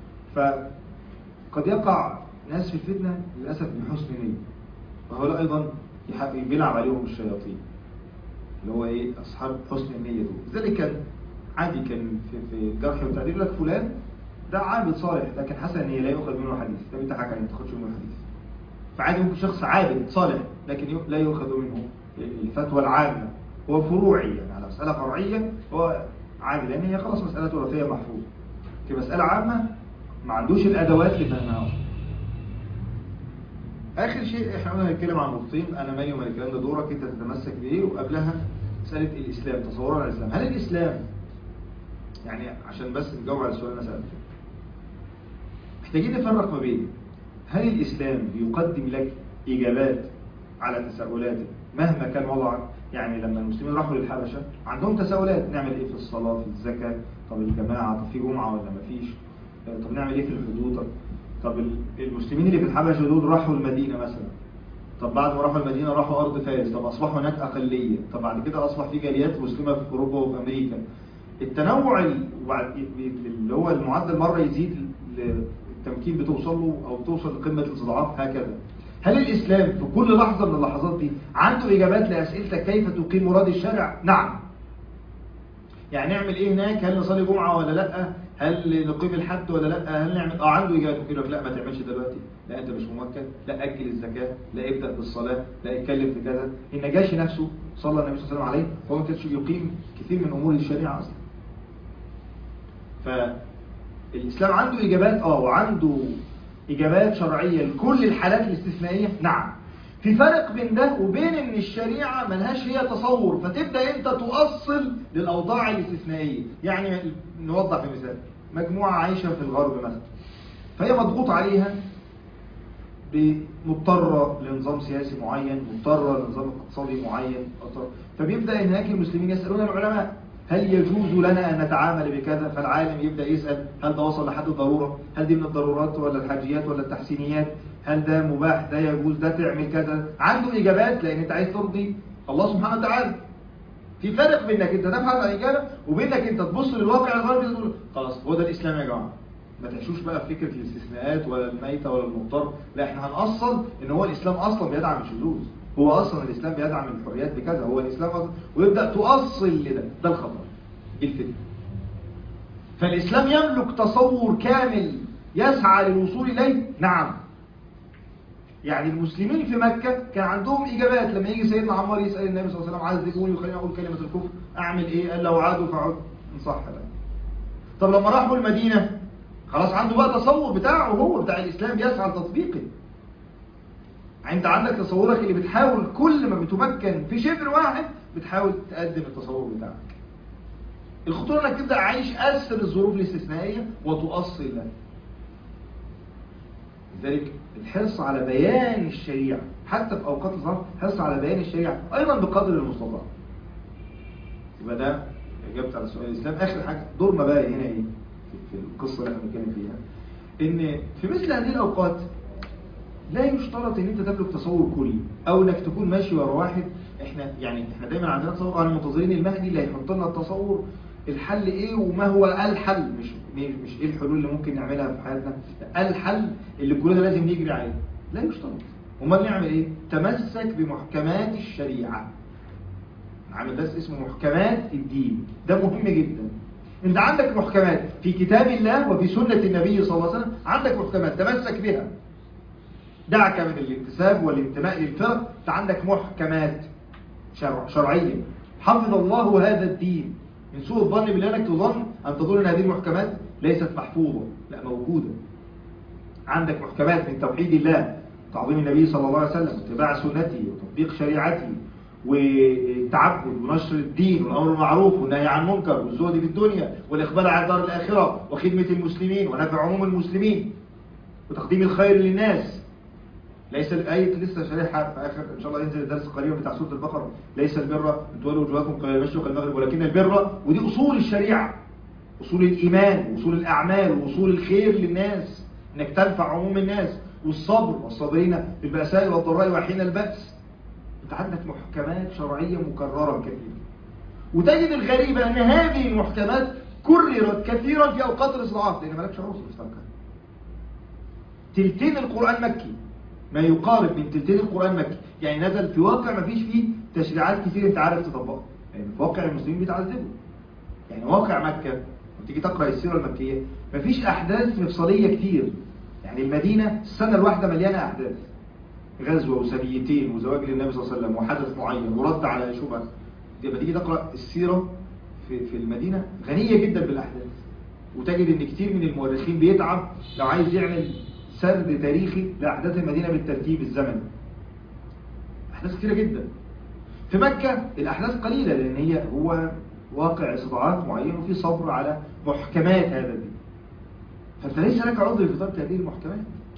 فقد يقع ناس في الفتنة للأسف بحسن نية، وهؤلاء أيضا بيلعب عليهم الشياطين اللي هو ايه أصحاب حسن النية دول. لذلك كان عادي كان في, في الجرح والتعديل لك فلان ده عابد صالح لكن حسن النية لا يؤخذ منه حديث، ده بيضحك عليه ما تاخدش منه حديث. فعادي ممكن شخص عابد صالح لكن لا يؤخذ منه الفتوى العامة، هو فروعي يعني على مسألة فرعية هو عادي لأن هي خلاص مسألة وراثية محفوظة. كمسألة عامة ما عندوش الأدوات لفهمها. آخر شيء احنا قلنا نتكلم عن نقطتين، أنا مالي ومال الكلام ده دورك أنت تتمسك بإيه، وقبلها مسألة الإسلام، تصورنا عن الإسلام. هل الإسلام يعني عشان بس نجاوب على السؤال اللي أنا سألته محتاجين نفرق ما بين هل الإسلام بيقدم لك إجابات على تساؤلاتك مهما كان وضعك. يعني لما المسلمين راحوا للحبشة عندهم تساؤلات، نعمل إيه في الصلاة، في الزكاة، طب الجماعة، طب في جمعة ولا ما فيش، طب نعمل إيه في الحدود، طب المسلمين اللي في الحبشة دول راحوا المدينة مثلا، طب بعد ما راحوا المدينة راحوا أرض فارس، طب أصبحوا هناك أقلية، طب بعد كده أصبح في جاليات مسلمة في أوروبا وفي أمريكا. التنوع اللي هو المعدل مرة يزيد التمكين بتوصل له أو بتوصل لقمة الاستضعاف هكذا. هل الإسلام في كل لحظة من اللحظات دي عنده إجابات لأسئلتك كيف تقيم مراد الشارع؟ نعم. يعني نعمل إيه هناك؟ هل نصلي جمعة ولا لأ؟ هل نقيم الحد ولا لأ؟ هل نعمل آه عنده إجابات ممكن لك لا ما تعملش دلوقتي، لا أنت مش ممكن، لا أجل الزكاة، لا ابدأ بالصلاة، لا اتكلم في كذا. النجاشي نفسه صلى النبي صلى الله عليه وسلم عليه هو ما كانش يقيم كثير من أمور الشريعة أصلا. فالإسلام عنده إجابات آه وعنده إجابات شرعية لكل الحالات الاستثنائية. نعم. في فرق بين ده وبين ان الشريعة ملهاش هي تصور، فتبدأ انت تؤصل للأوضاع الاستثنائية. يعني نوضح بمثال، مجموعة عايشة في الغرب مثلا، فهي مضغوط عليها، مضطرة لنظام سياسي معين، مضطرة لنظام اقتصادي معين، فبيبدأ هناك المسلمين يسألون العلماء هل يجوز لنا أن نتعامل بكذا؟ فالعالم يبدأ يسأل هل ده وصل لحد الضرورة؟ هل دي من الضرورات ولا الحاجيات ولا التحسينيات؟ هل ده مباح؟ ده يجوز؟ ده تعمل كذا؟ عنده إجابات، لأن أنت عايز ترضي الله سبحانه وتعالى. في فرق بينك أنت تبحث عن إجابة وبينك أنت تبص للواقع الغربي تقول خلاص هو ده الإسلام يا جماعة. ما تعيشوش بقى في فكرة الاستثناءات ولا الميتة ولا المضطر، لا احنا هنأصل ان هو الإسلام أصلا بيدعم الشذوذ، هو أصلا الإسلام بيدعم الحريات بكذا، هو الإسلام أصلا، ويبدأ تؤصل لده. ده الخطر الفتنة. فالإسلام يملك تصور كامل يسعى للوصول إليه؟ نعم. يعني المسلمين في مكة كان عندهم إجابات. لما يجي سيدنا عمار يسأل النبي صلى الله عليه وسلم عايز يقول وخليني أقول كلمة الكفر أعمل إيه؟ قال لو عادوا فعد نصح له. طب لما راحوا المدينة خلاص عنده بقى تصور بتاعه هو بتاع الإسلام يسعى لتطبيقه. انت عندك تصورك اللي بتحاول كل ما بتمكن في شبر واحد بتحاول تقدم التصور بتاعك. الخطورة انك تبدأ عايش أسر الظروف الاستثنائية وتؤصل لها. لذلك الحرص على بيان الشريعة حتى في أوقات الظهر، حرص على بيان الشريعة أيضا بقدر المستطاع. يبقى ده إجابة على سؤال الإسلام. آخر حاجة دورنا بقى هنا إيه في القصة اللي احنا بنتكلم فيها، إن في مثل هذه الأوقات لا يشترط ان انت تملك تصور كلي او انك تكون ماشي ورا واحد. احنا يعني احنا دايما عندنا تصور عن المنتظرين المهدي اللي هيحط لنا التصور الحل ايه وما هو الحل، مش مش ايه الحلول اللي ممكن نعملها في حياتنا، الحل اللي كلنا لازم نجري عليه. لا يشترط. امال نعمل ايه؟ تمسك بمحكمات الشريعه. عامل درس اسمه محكمات الدين، ده مهم جدا. انت عندك محكمات في كتاب الله وفي سنه النبي صلى الله عليه وسلم، عندك محكمات تمسك بها. دعك من الانتساب والانتماء للفرق، انت عندك محكمات شرع شرعيه. حفظ الله هذا الدين. من سوء الظن بالله انك تظن ان تظن ان هذه المحكمات ليست محفوظه، لا موجوده. عندك محكمات من توحيد الله، تعظيم النبي صلى الله عليه وسلم، واتباع سنته وتطبيق شريعته والتعبد ونشر الدين والامر بالمعروف والنهي عن المنكر والزهد في الدنيا والاقبال على دار الاخره وخدمه المسلمين ونفع عموم المسلمين وتقديم الخير للناس. ليس الآية لسه شارحها في آخر إن شاء الله ينزل الدرس قريبا بتاع سورة البقرة، ليس البر أن تولوا وجوهكم قبل المشرق والمغرب ولكن البر، ودي أصول الشريعة، أصول الإيمان وأصول الأعمال وأصول الخير للناس، إنك تنفع عموم الناس، والصبر والصابرين بالبأساء والضراء وحين البأس. أنت عندك محكمات شرعية مكررة كثيرا. وتجد الغريبة أن هذه المحكمات كررت كثيرا في أوقات الإصلاحات، لأن مالكش عروس مستمكن. تلتين القرآن مكي، ما يقارب من تلتين القرآن مكي، يعني نزل في واقع ما فيش فيه تشريعات كتير انت عارف تطبقها، يعني في واقع المسلمين بيتعذبوا. يعني واقع مكة وتيجي تقرأ السيرة المكية ما فيش أحداث مفصلية كتير. يعني المدينة السنة الواحدة مليانة أحداث، غزوة وسبيتين وزواج للنبي صلى الله عليه وسلم وحدث معين ورد على شبهة. لما تيجي تقرأ السيرة في في المدينة غنية جدا بالأحداث، وتجد ان كتير من المؤرخين بيتعب لو عايز يعمل سرد تاريخي لأحداث المدينة بالترتيب الزمني. أحداث كتيرة جدا. في مكة الأحداث قليلة لأن هي هو واقع استطاعات معين وفي صبر على محكمات هذا الدين. فأنت ليس لك عذر في ترك هذه المحكمات.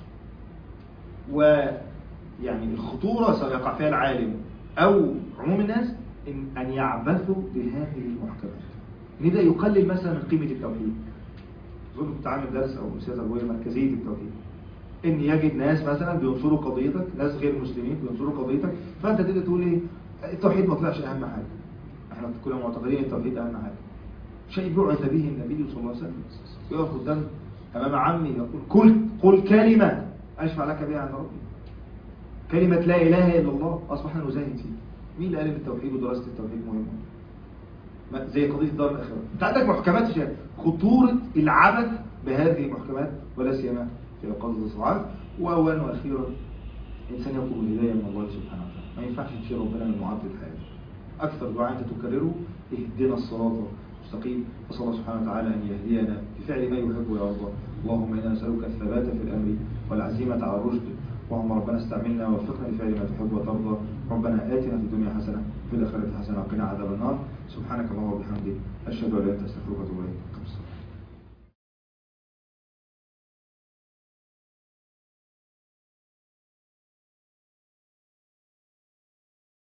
ويعني الخطورة سيقع فيها العالم أو عموم الناس إن أن يعبثوا بهذه المحكمات. إن ده يقلل مثلا من قيمة التوحيد. أظن كنت عامل درس أو مسيرة تربوية مركزية التوحيد. ان يجد ناس مثلا بينصروا قضيتك، ناس غير مسلمين بينصروا قضيتك، فانت تبدا تقول ايه؟ التوحيد ما طلعش اهم حاجه. احنا كلنا معتقدين التوحيد اهم حاجه. شيء بعث به النبي صلى الله عليه وسلم. يقف قدام امام عمي يقول قل قل كلمه اشفع لك بها عند ربي. كلمه لا اله الا الله اصبحنا نزاهد فيه. مين اللي قال ان التوحيد ودراسه التوحيد مهمه؟ زي قضيه دار الاخره. انت عندك محكمات شيء. خطوره العبث بهذه المحكمات ولا سيما في قصد الصعاد. وأولا وأخيرا الإنسان يطلب الهداية من الله سبحانه وتعالى. ما ينفعش تشير ربنا من معادلة حياته. أكثر دعاء أنت تكرره اهدنا الصراط المستقيم. وصلى الله سبحانه وتعالى أن يهدينا بفعل ما يحب ويرضى. اللهم إنا نسألك الثبات في الأمر والعزيمة على الرشد اللهم ربنا استعملنا ووفقنا لفعل ما تحب وترضى. ربنا آتنا في الدنيا حسنة وفي الآخرة حسنة وقنا عذاب النار. سبحانك اللهم وبحمدك أشهد أن لا إله إلا أنت أستغفرك وأتوب إليك.